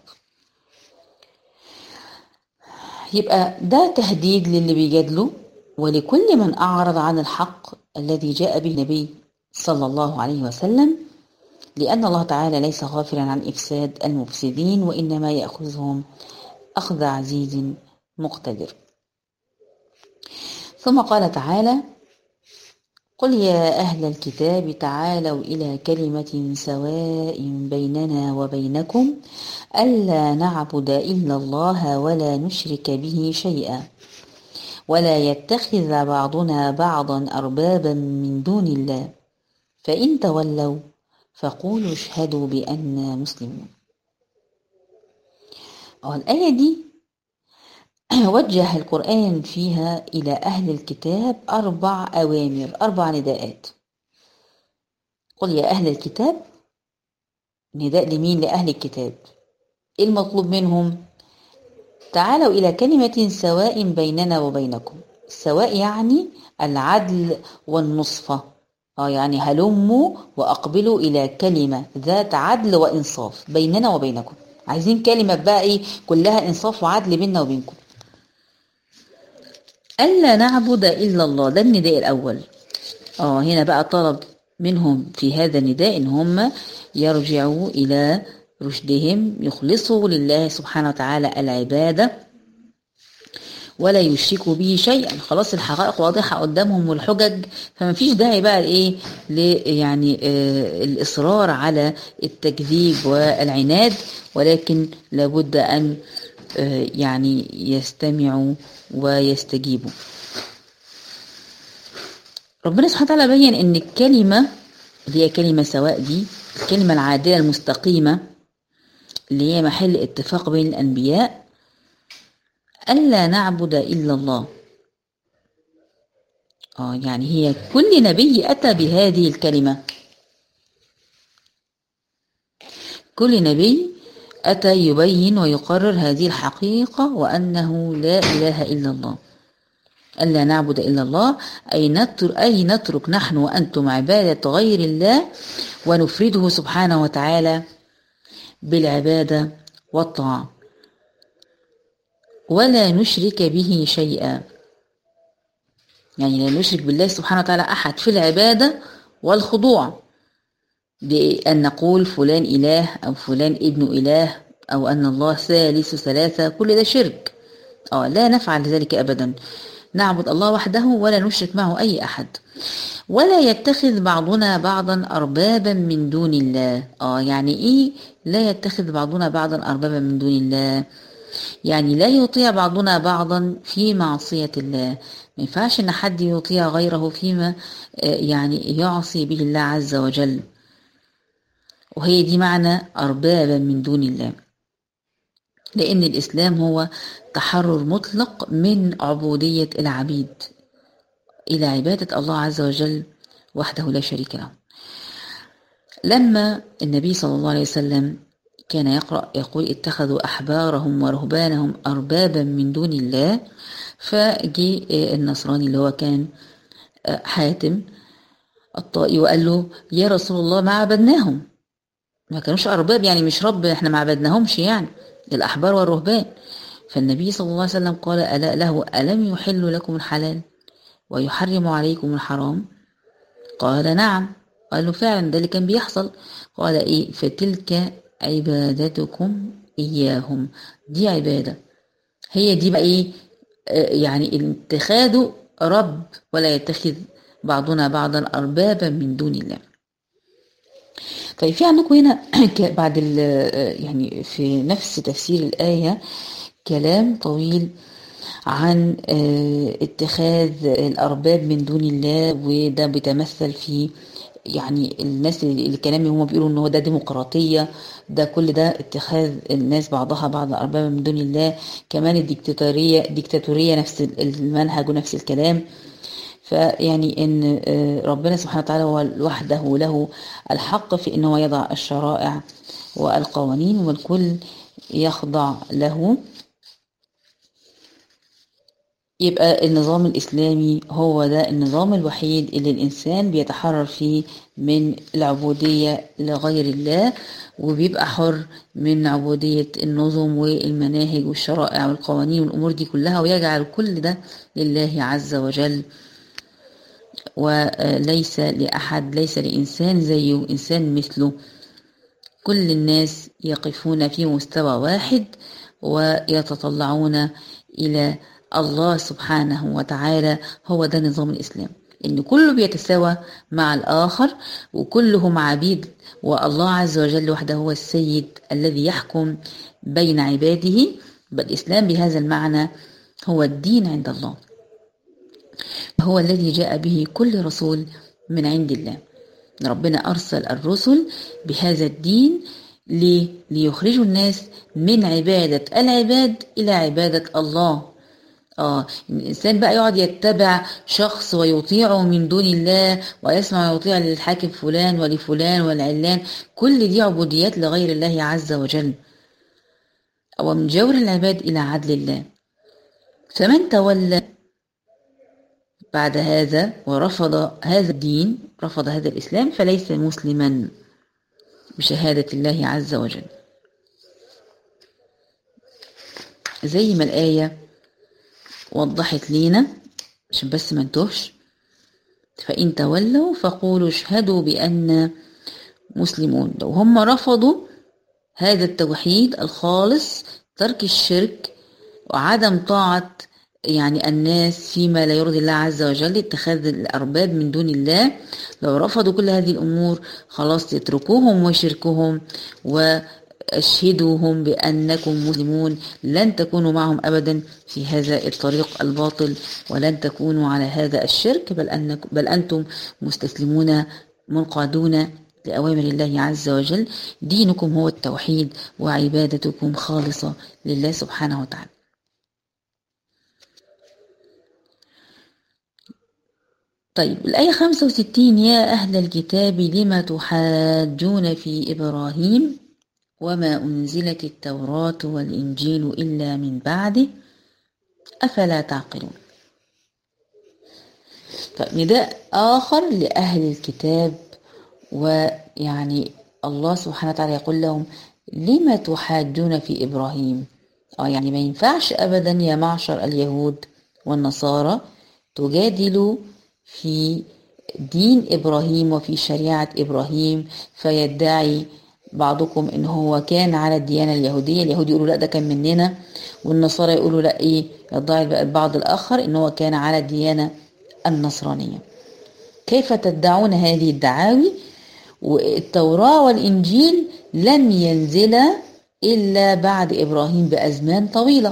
يبقى ده تهديد للي بيجادلوا ولكل من أعرض عن الحق الذي جاء به النبي صلى الله عليه وسلم، لأن الله تعالى ليس غافلا عن إفساد المفسدين، وإنما يأخذهم أخذ عزيز مقتدر. ثم قال تعالى: قل يا أهل الكتاب تعالوا إلى كلمة سواء بيننا وبينكم ألا نعبد إلا الله ولا نشرك به شيئا ولا يتخذ بعضنا بعضا أربابا من دون الله فإن تولوا فقولوا اشهدوا بأننا مسلمون. الآية دي وجه القرآن فيها إلى أهل الكتاب 4 أوامر، 4 نداءات. قل يا أهل الكتاب، نداء لمين؟ لأهل الكتاب. إيه المطلوب منهم؟ تعالوا إلى كلمة سواء بيننا وبينكم. السواء يعني العدل والنصفة، هلموا وأقبلوا إلى كلمة ذات عدل وإنصاف بيننا وبينكم. عايزين كلمة بقى كلها إنصاف وعدل بيننا وبينكم. ألا نعبد إلا الله، ده النداء الأول. هنا بقى طلب منهم في هذا النداء إن هم يرجعوا إلى رشدهم، يخلصوا لله سبحانه وتعالى العبادة ولا يشركوا به شيئا. خلاص الحقائق واضحة قدامهم والحجج، فما فيش داعي بقى الإصرار على التكذيب والعناد، ولكن لابد أن يستمعوا ويستجيبوا. ربنا سبحانه وتعالى بين ان الكلمة اللي هي كلمة سواء دي الكلمة العادلة المستقيمة اللي هي محل اتفاق بين الأنبياء، ألا نعبد إلا الله. هي كل نبي أتى بهذه الكلمة، كل نبي أتى يبين ويقرر هذه الحقيقة وأنه لا إله إلا الله. ألا نعبد إلا الله أي نترك نحن وأنتم عبادة غير الله ونفرده سبحانه وتعالى بالعبادة والطاعة ولا نشرك به شيئا. لا نشرك بالله سبحانه وتعالى أحد في العبادة والخضوع، بأن نقول فلان إله أو فلان ابن إله أو أن الله ثالث ثلاثة، كل ده شرك. لا نفعل ذلك أبدا. نعبد الله وحده ولا نشرك معه أي أحد. ولا يتخذ بعضنا بعضا أربابا من دون الله. إيه لا يتخذ بعضنا بعضا أربابا من دون الله؟ لا يطيع بعضنا بعضا في معصية الله. ما ينفعش ان حد يطيع غيره فيما يعصي به الله عز وجل، وهي دي معنى أربابا من دون الله، لأن الإسلام هو تحرر مطلق من عبودية العبيد إلى عبادة الله عز وجل وحده لا شريك له. لما النبي صلى الله عليه وسلم كان يقول اتخذوا أحبارهم ورهبانهم أربابا من دون الله، فجي النصراني اللي هو كان حاتم الطائي وقال له يا رسول الله ما عبدناهم، ما كانوش أرباب، مش رب، احنا ما عبدناهمش الأحبار والرهبان. فالنبي صلى الله عليه وسلم قال ألا له ألم يحل لكم الحلال ويحرم عليكم الحرام؟ قال نعم. قال له فعلا ده اللي كان بيحصل. قال فتلك عبادتكم إياهم. دي عبادة، هي دي بقى إيه؟ يعني اتخاذ رب، ولا يتخذ بعضنا بعضا أربابا من دون الله. طيب في عندكم هنا بعد يعني في نفس تفسير الآية كلام طويل عن اتخاذ الأرباب من دون الله، وده بيتمثل في يعني الناس اللي الكلام هم بيقولوا ان هو ده ديمقراطية، ده كل ده اتخاذ الناس بعضها بعض أربابا من دون الله. كمان الديكتاتورية نفس المنهج ونفس الكلام. فيعني ان ربنا سبحانه وتعالى هو وحده له الحق في ان هو يضع الشرائع والقوانين، والكل يخضع له. يبقى النظام الإسلامي هو ده النظام الوحيد اللي الإنسان بيتحرر فيه من العبودية لغير الله، وبيبقى حر من عبودية النظم والمناهج والشرائع والقوانين والأمور دي كلها، ويجعل كل ده لله عز وجل، وليس لأحد، ليس لإنسان زيه إنسان مثله. كل الناس يقفون في مستوى واحد ويتطلعون إلى الله سبحانه وتعالى. هو ده نظام الإسلام، إن كله بيتساوى مع الآخر وكلهم عبيد، والله عز وجل وحده هو السيد الذي يحكم بين عباده. بل الإسلام بهذا المعنى هو الدين عند الله، هو الذي جاء به كل رسول من عند الله. ربنا أرسل الرسل بهذا الدين ليخرجوا الناس من عبادة العباد إلى عبادة الله. الإنسان بقى يقعد يتبع شخص ويطيعه من دون الله، ويسمع ويطيع للحاكم فلان ولفلان والعلان، كل دي عبوديات لغير الله عز وجل، ومن جور العباد إلى عدل الله. فمن تولى بعد هذا ورفض هذا الدين، رفض هذا الإسلام، فليس مسلما بشهادة الله عز وجل. زي ما الآية وضحت لينا عشان بس ما نتوهش: فإن تولوا فقولوا اشهدوا بأن مسلمون. لو هم رفضوا هذا التوحيد الخالص، ترك الشرك وعدم طاعة يعني الناس فيما لا يرضي الله عز وجل، اتخاذ الأرباب من دون الله، لو رفضوا كل هذه الأمور خلاص يتركوهم وشركهم واشهدوهم بأنكم مسلمون. لن تكونوا معهم أبدا في هذا الطريق الباطل، ولن تكونوا على هذا الشرك، بل أنتم مستسلمون منقادون لأوامر الله عز وجل. دينكم هو التوحيد، وعبادتكم خالصة لله سبحانه وتعالى. طيب الآية 65: يا أهل الكتاب لم تحاجون في إبراهيم وما أنزلت التوراة والإنجيل إلا من بعده أفلا تعقلون. طيب نداء آخر لأهل الكتاب، ويعني الله سبحانه وتعالى يقول لهم: لم تحاجون في إبراهيم؟ يعني ما ينفعش أبدا يا معشر اليهود والنصارى تجادلوا في دين إبراهيم وفي شريعة إبراهيم، فيدعي بعضكم إن هو كان على الديانة اليهودية، اليهود يقولوا لا ده كان مننا، والنصارى يقولوا لا يدعي البعض الآخر إن هو كان على الديانة النصرانية. كيف تدعون هذه الدعاوي والتوراة والإنجيل لم ينزل إلا بعد إبراهيم بأزمان طويلة،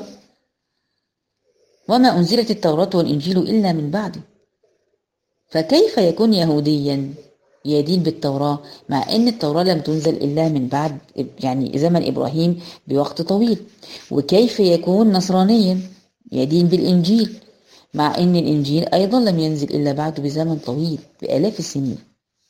وما أنزلت التوراة والإنجيل إلا من بعده، فكيف يكون يهوديا يدين بالتوراة مع أن التوراة لم تنزل إلا من بعد يعني زمن إبراهيم بوقت طويل؟ وكيف يكون نصرانيا يدين بالإنجيل مع أن الإنجيل أيضا لم ينزل إلا بعده بزمن طويل بآلاف السنين؟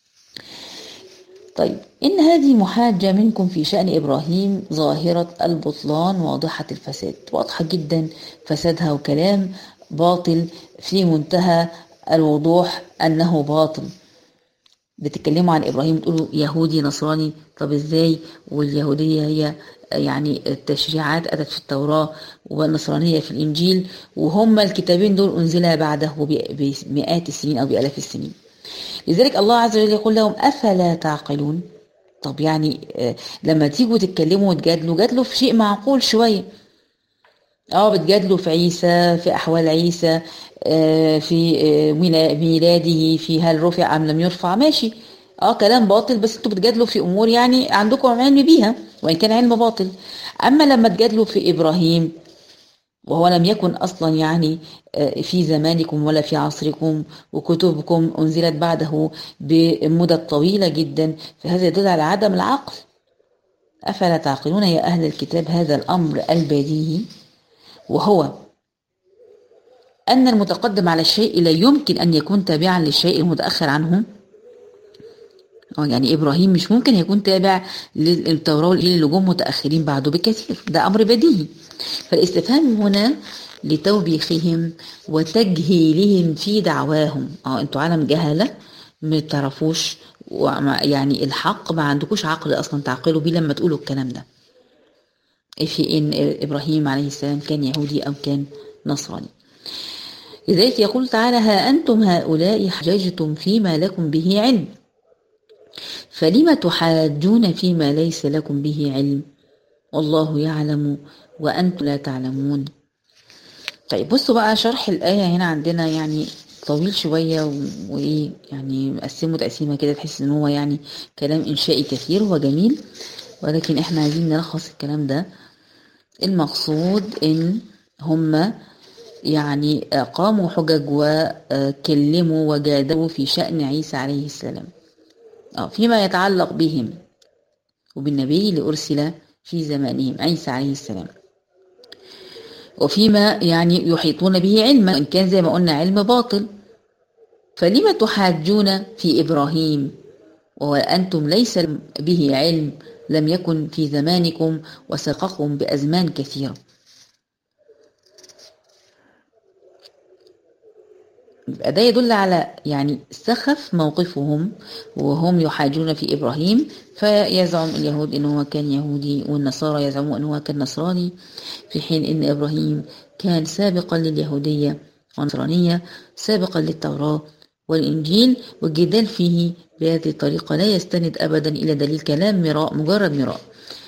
طيب إن هذه محاجة منكم في شأن إبراهيم ظاهرة البطلان واضحة الفساد، واضحة جدا فسادها، وكلام باطل في منتهى الوضوح أنه باطل. بتتكلموا عن إبراهيم تقولوا يهودي نصراني، طب إزاي؟ واليهودية هي يعني التشريعات أتت في التوراة والنصرانية في الإنجيل، وهم الكتابين دول أنزلها بعده بمئات السنين أو بآلاف السنين. لذلك الله عز وجل يقول لهم: أفلا تعقلون؟ طب يعني لما تيجوا تتكلموا وتجادلوا، جادلوا في شيء معقول شوية. بتجادلوا في عيسى، في أحوال عيسى، في ميلاده، في هل رفع أم لم يرفع، ماشي. كلام باطل، بس انتوا بتجادلوا في أمور يعني عندكم علم بيها وإن كان علم باطل. أما لما تجادلوا في إبراهيم وهو لم يكن أصلا يعني في زمانكم ولا في عصركم، وكتبكم أنزلت بعده بمدة طويلة جدا، فهذا يدل على عدم العقل. أفلا تعقلون يا أهل الكتاب هذا الأمر البديهي، وهو أن المتقدم على الشيء لا يمكن أن يكون تابعا للشيء المتأخر عنه. يعني إبراهيم مش ممكن يكون تابع للتوراة والإنجيل اللي جم متأخرين بعده بكثير، ده أمر بديهي. فالاستفهام هنا لتوبيخهم وتجهيلهم في دعواهم. انتوا عالم جهلة، ما تعرفوش يعني الحق، ما عندكوش عقل أصلا تعقلوا بيه لما تقولوا الكلام ده في إن إبراهيم عليه السلام كان يهودي أو كان نصراني. لذلك يقول تعالى: ها أنتم هؤلاء حججتم فيما لكم به علم فلم تحاجون فيما ليس لكم به علم والله يعلم وأنتم لا تعلمون. طيب بصوا بقى شرح الآية هنا عندنا يعني طويل شوية، وإيه يعني مقسمه تقسيمة كده تحس إن هو يعني كلام إنشائي كثير، هو جميل، ولكن إحنا عايزين نلخص الكلام ده. المقصود إن هم يعني قاموا حجج وكلموا وجادلوا في شأن عيسى عليه السلام، فيما يتعلق بهم وبالنبي اللي أرسل في زمانهم عيسى عليه السلام، وفيما يعني يحيطون به علما، إن كان زي ما قلنا علم باطل. فلما تحاجون في إبراهيم وأنتم ليس به علم، لم يكن في زمانكم وسبقكم بأزمان كثيرة. ده يدل على يعني سخف موقفهم وهم يحاجون في إبراهيم. فيزعم اليهود إنه كان يهودي، والنصارى يزعمون أنه كان نصراني، في حين إن إبراهيم كان سابقا لليهودية والنصرانية، سابقا للتوراة والإنجيل. والجدال فيه بهذه الطريقة لا يستند أبدا إلى دليل، كلام مراء، مجرد مراء.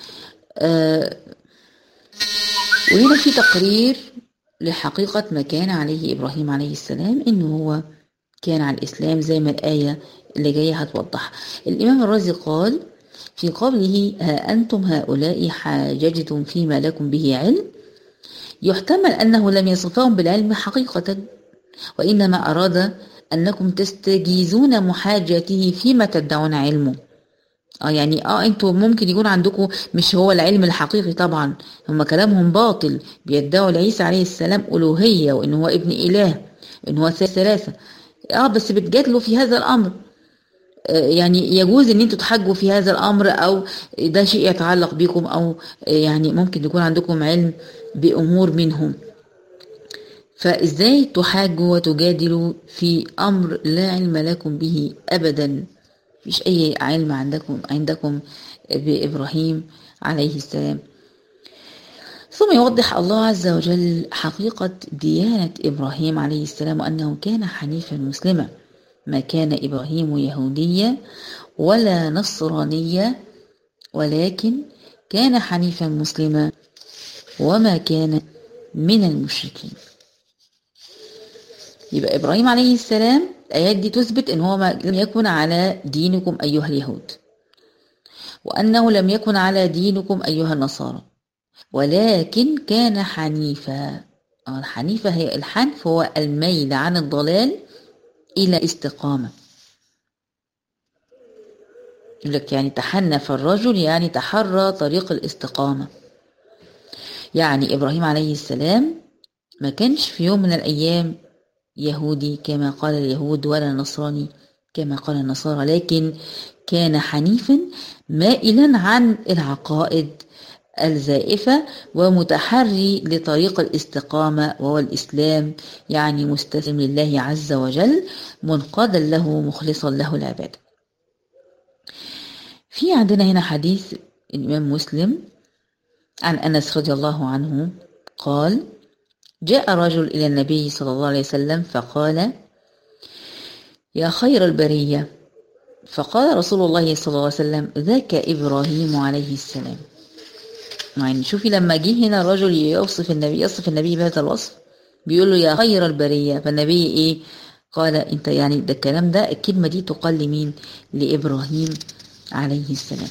وهنا في تقرير لحقيقة ما كان عليه إبراهيم عليه السلام، إنه هو كان على الإسلام زي ما الآية اللي جاية هتوضح. الإمام الرازي قال في قوله: ها أنتم هؤلاء حاججتم فيما لكم به علم، يحتمل أنه لم يصفهم بالعلم حقيقة، وإنما أراد أنكم تستجيزون محاجته فيما تدعون علمه. يعني انتوا ممكن يكون عندكم مش هو العلم الحقيقي، طبعا هم كلامهم باطل، بيدعوا لعيسى عليه السلام ألوهية وإن هو ابن إله وإن هو ثلاثة، بس بتجادلوا في هذا الأمر. يعني يجوز ان انتوا تحاجوا في هذا الأمر، أو ده شيء يتعلق بكم، أو يعني ممكن يكون عندكم علم بأمور منهم. فإزاي تحاجوا وتجادلوا في أمر لا علم لكم به أبدا؟ مفيش أي علم عندكم بإبراهيم عليه السلام. ثم يوضح الله عز وجل حقيقة ديانة إبراهيم عليه السلام، وأنه كان حنيفا مسلما، ما كان إبراهيم يهوديا ولا نصرانيا، ولكن كان حنيفا مسلما وما كان من المشركين. يبقى إبراهيم عليه السلام الآيات دي تثبت أنه لم يكن على دينكم أيها اليهود، وأنه لم يكن على دينكم أيها النصارى، ولكن كان حنيفا. الحنيفة هي الحنف، هو الميل عن الضلال إلى استقامة. يقول لك يعني تحنف الرجل، يعني تحرى طريق الاستقامة. يعني إبراهيم عليه السلام ما كانش في يوم من الأيام يهودي كما قال اليهود، ولا نصراني كما قال النصارى، لكن كان حنيفا مائلا عن العقائد الزائفة ومتحري لطريق الاستقامة وهو الإسلام، يعني مستسلم لله عز وجل، منقادا له، مخلصا له العبادة. في عندنا هنا حديث الإمام مسلم عن أنس رضي الله عنه قال: جاء رجل إلى النبي صلى الله عليه وسلم فقال: يا خير البرية، فقال رسول الله صلى الله عليه وسلم ذاك إبراهيم عليه السلام. يعني شوفي لما جه هنا الرجل يصف النبي بهذا الوصف، بيقول له يا خير البرية، فالنبي ايه قال انت يعني ده الكلام ده الكلمة دي تقال لمين؟ لإبراهيم عليه السلام.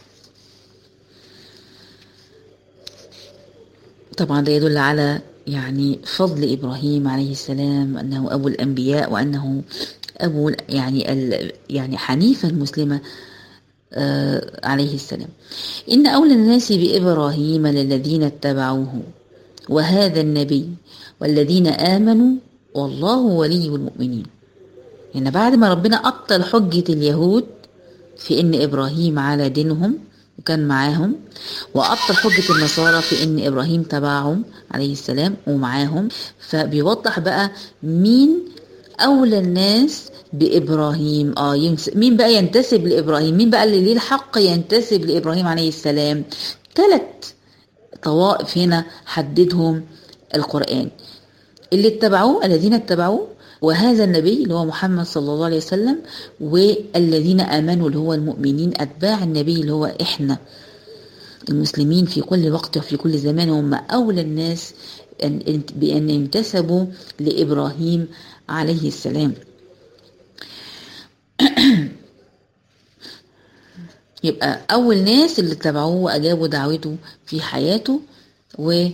طبعا ده يدل على يعني فضل إبراهيم عليه السلام، أنه أبو الأنبياء، وأنه أبو يعني حنيفة المسلمة عليه السلام. إن أولى الناس بإبراهيم للذين اتبعوه وهذا النبي والذين آمنوا والله ولي المؤمنين. يعني بعد ما ربنا أبطل حجة اليهود في إن إبراهيم على دينهم وكان معاهم، وأبطل حجة النصارى في إن إبراهيم تبعهم عليه السلام ومعاهم، فبيوضح بقى مين أولى الناس بإبراهيم. مين بقى ينتسب لإبراهيم؟ مين بقى اللي ليه الحق ينتسب لإبراهيم عليه السلام؟ 3 طوائف هنا حددهم القرآن: اللي اتبعوه، الذين اتبعوه، وهذا النبي اللي هو محمد صلى الله عليه وسلم، والذين آمنوا اللي هو المؤمنين أتباع النبي اللي هو إحنا المسلمين في كل وقت وفي كل زمان، هم أولى الناس بأن ينتسبوا لإبراهيم عليه السلام. يبقى أول ناس اللي اتبعوه وأجابوا دعوته في حياته، وأيضا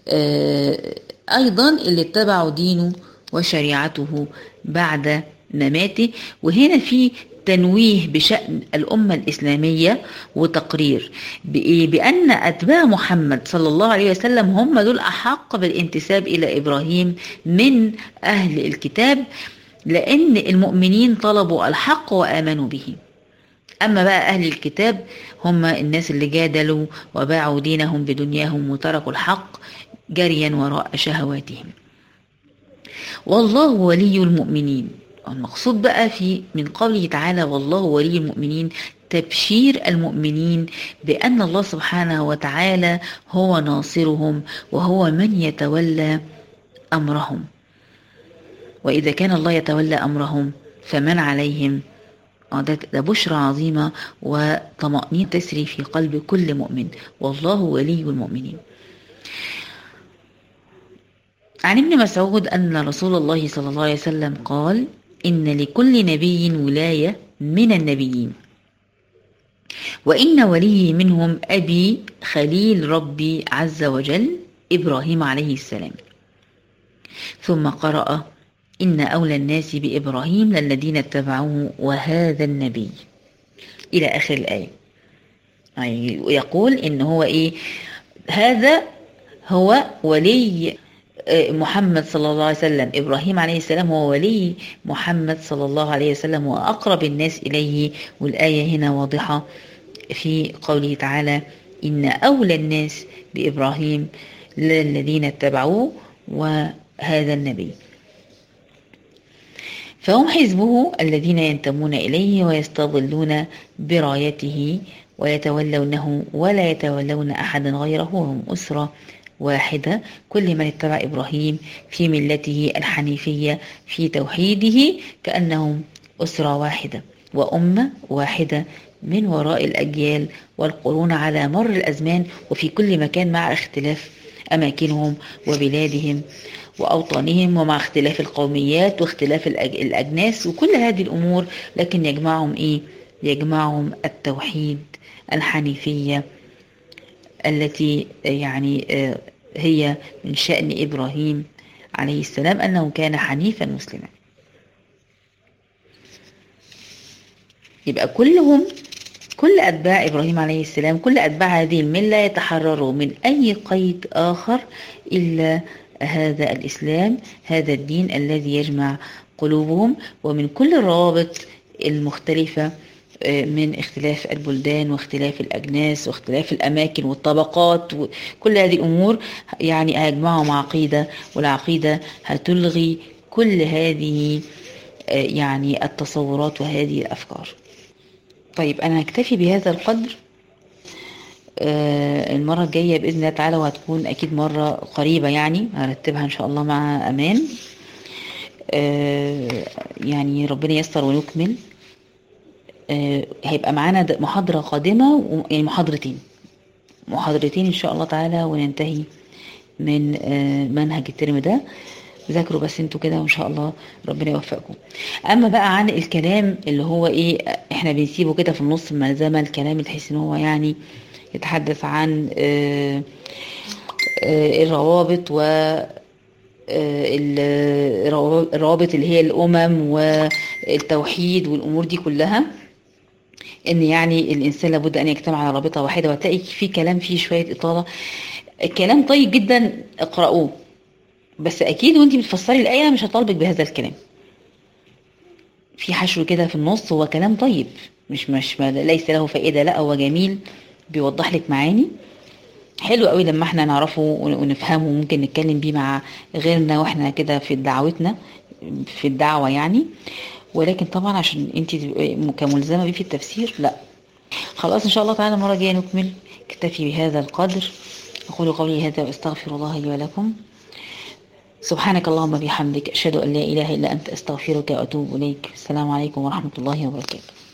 اللي اتبعوا دينه وشريعته بعد مماته. وهنا في تنويه بشأن الأمة الإسلامية وتقرير بأن أتباع محمد صلى الله عليه وسلم هم دول أحق بالانتساب إلى إبراهيم من أهل الكتاب، لأن المؤمنين طلبوا الحق وآمنوا به. أما بقى أهل الكتاب هم الناس اللي جادلوا وباعوا دينهم بدنياهم وتركوا الحق جريا وراء شهواتهم. والله ولي المؤمنين. المقصود بقى من قوله تعالى والله ولي المؤمنين تبشير المؤمنين بأن الله سبحانه وتعالى هو ناصرهم وهو من يتولى أمرهم. وإذا كان الله يتولى أمرهم فمن عليهم؟ ده بشرى عظيمة وطمأنينة تسري في قلب كل مؤمن. والله ولي المؤمنين. عن ابن مسعود أن رسول الله صلى الله عليه وسلم قال إن لكل نبي ولاية من النبيين، وإن ولي منهم أبي خليل ربي عز وجل إبراهيم عليه السلام. ثم قرأ إن أولى الناس بإبراهيم للذين اتبعوه وهذا النبي إلى آخر الآية. يقول إن هو هذا هو ولي محمد صلى الله عليه وسلم. إبراهيم عليه السلام هو ولي محمد صلى الله عليه وسلم وأقرب الناس إليه. والآية هنا واضحة في قوله تعالى إن أولى الناس بإبراهيم للذين اتبعوه وهذا النبي. فهم حزبه الذين ينتمون إليه ويستظلون برايته ويتولونه ولا يتولون أحدا غيره، وهم أسرة واحدة. كل من اتبع إبراهيم في ملته الحنيفية في توحيده كأنهم أسرة واحدة وأمة واحدة من وراء الأجيال والقرون على مر الأزمان وفي كل مكان، مع اختلاف أماكنهم وبلادهم وأوطانهم ومع اختلاف القوميات واختلاف الأجناس وكل هذه الأمور، لكن يجمعهم يجمعهم التوحيد، الحنيفية التي يعني هي من شأن إبراهيم عليه السلام أنه كان حنيفا مسلما. يبقى كل أتباع إبراهيم عليه السلام، كل أتباع هذه الملة يتحرروا من أي قيد آخر إلا هذا الإسلام، هذا الدين الذي يجمع قلوبهم، ومن كل الروابط المختلفة من اختلاف البلدان واختلاف الأجناس واختلاف الأماكن والطبقات وكل هذه الأمور، يعني هيجمعهم عقيدة، والعقيدة هتلغي كل هذه يعني التصورات وهذه الأفكار. طيب أنا هكتفي بهذا القدر. المرة الجاية بإذن الله تعالى، وهتكون أكيد مرة قريبة، يعني هرتبها إن شاء الله مع أمان. يعني ربنا ييسر ونكمل هيبقى معانا محاضرة قادمة، يعني محاضرتين إن شاء الله تعالى، وننتهي من منهج الترم ده. ذاكروا بس انتوا كده وإن شاء الله ربنا يوفقكم. أما بقى عن الكلام اللي هو إيه، إحنا بنسيبه كده في النص الملزمة، الكلام اللي تحس إن هو يعني يتحدث عن الروابط و الروابط اللي هي الأمم والتوحيد والأمور دي كلها، ان يعني الانسان لابد ان يجتمع على رابطه واحده، وتلاقي في كلام فيه شويه اطاله. الكلام طيب جدا، اقرأوه، بس اكيد وانتي بتفسري الايه مش هطالبك بهذا الكلام، في حشو كده في النص، هو كلام طيب، مش ليس له فائده، لا هو جميل، بيوضح لك معاني حلو قوي لما احنا نعرفه ونفهمه، وممكن نتكلم بيه مع غيرنا واحنا كده في دعوتنا، في الدعوه يعني. ولكن طبعا عشان انت كملزمه بيه في التفسير لا. خلاص ان شاء الله تعالى المره الجايه نكمل. اكتفي بهذا القدر، اقول قولي هذا واستغفر الله لي ولكم. سبحانك اللهم بحمدك، اشهد ان لا اله الا انت، استغفرك واتوب اليك. السلام عليكم ورحمه الله وبركاته.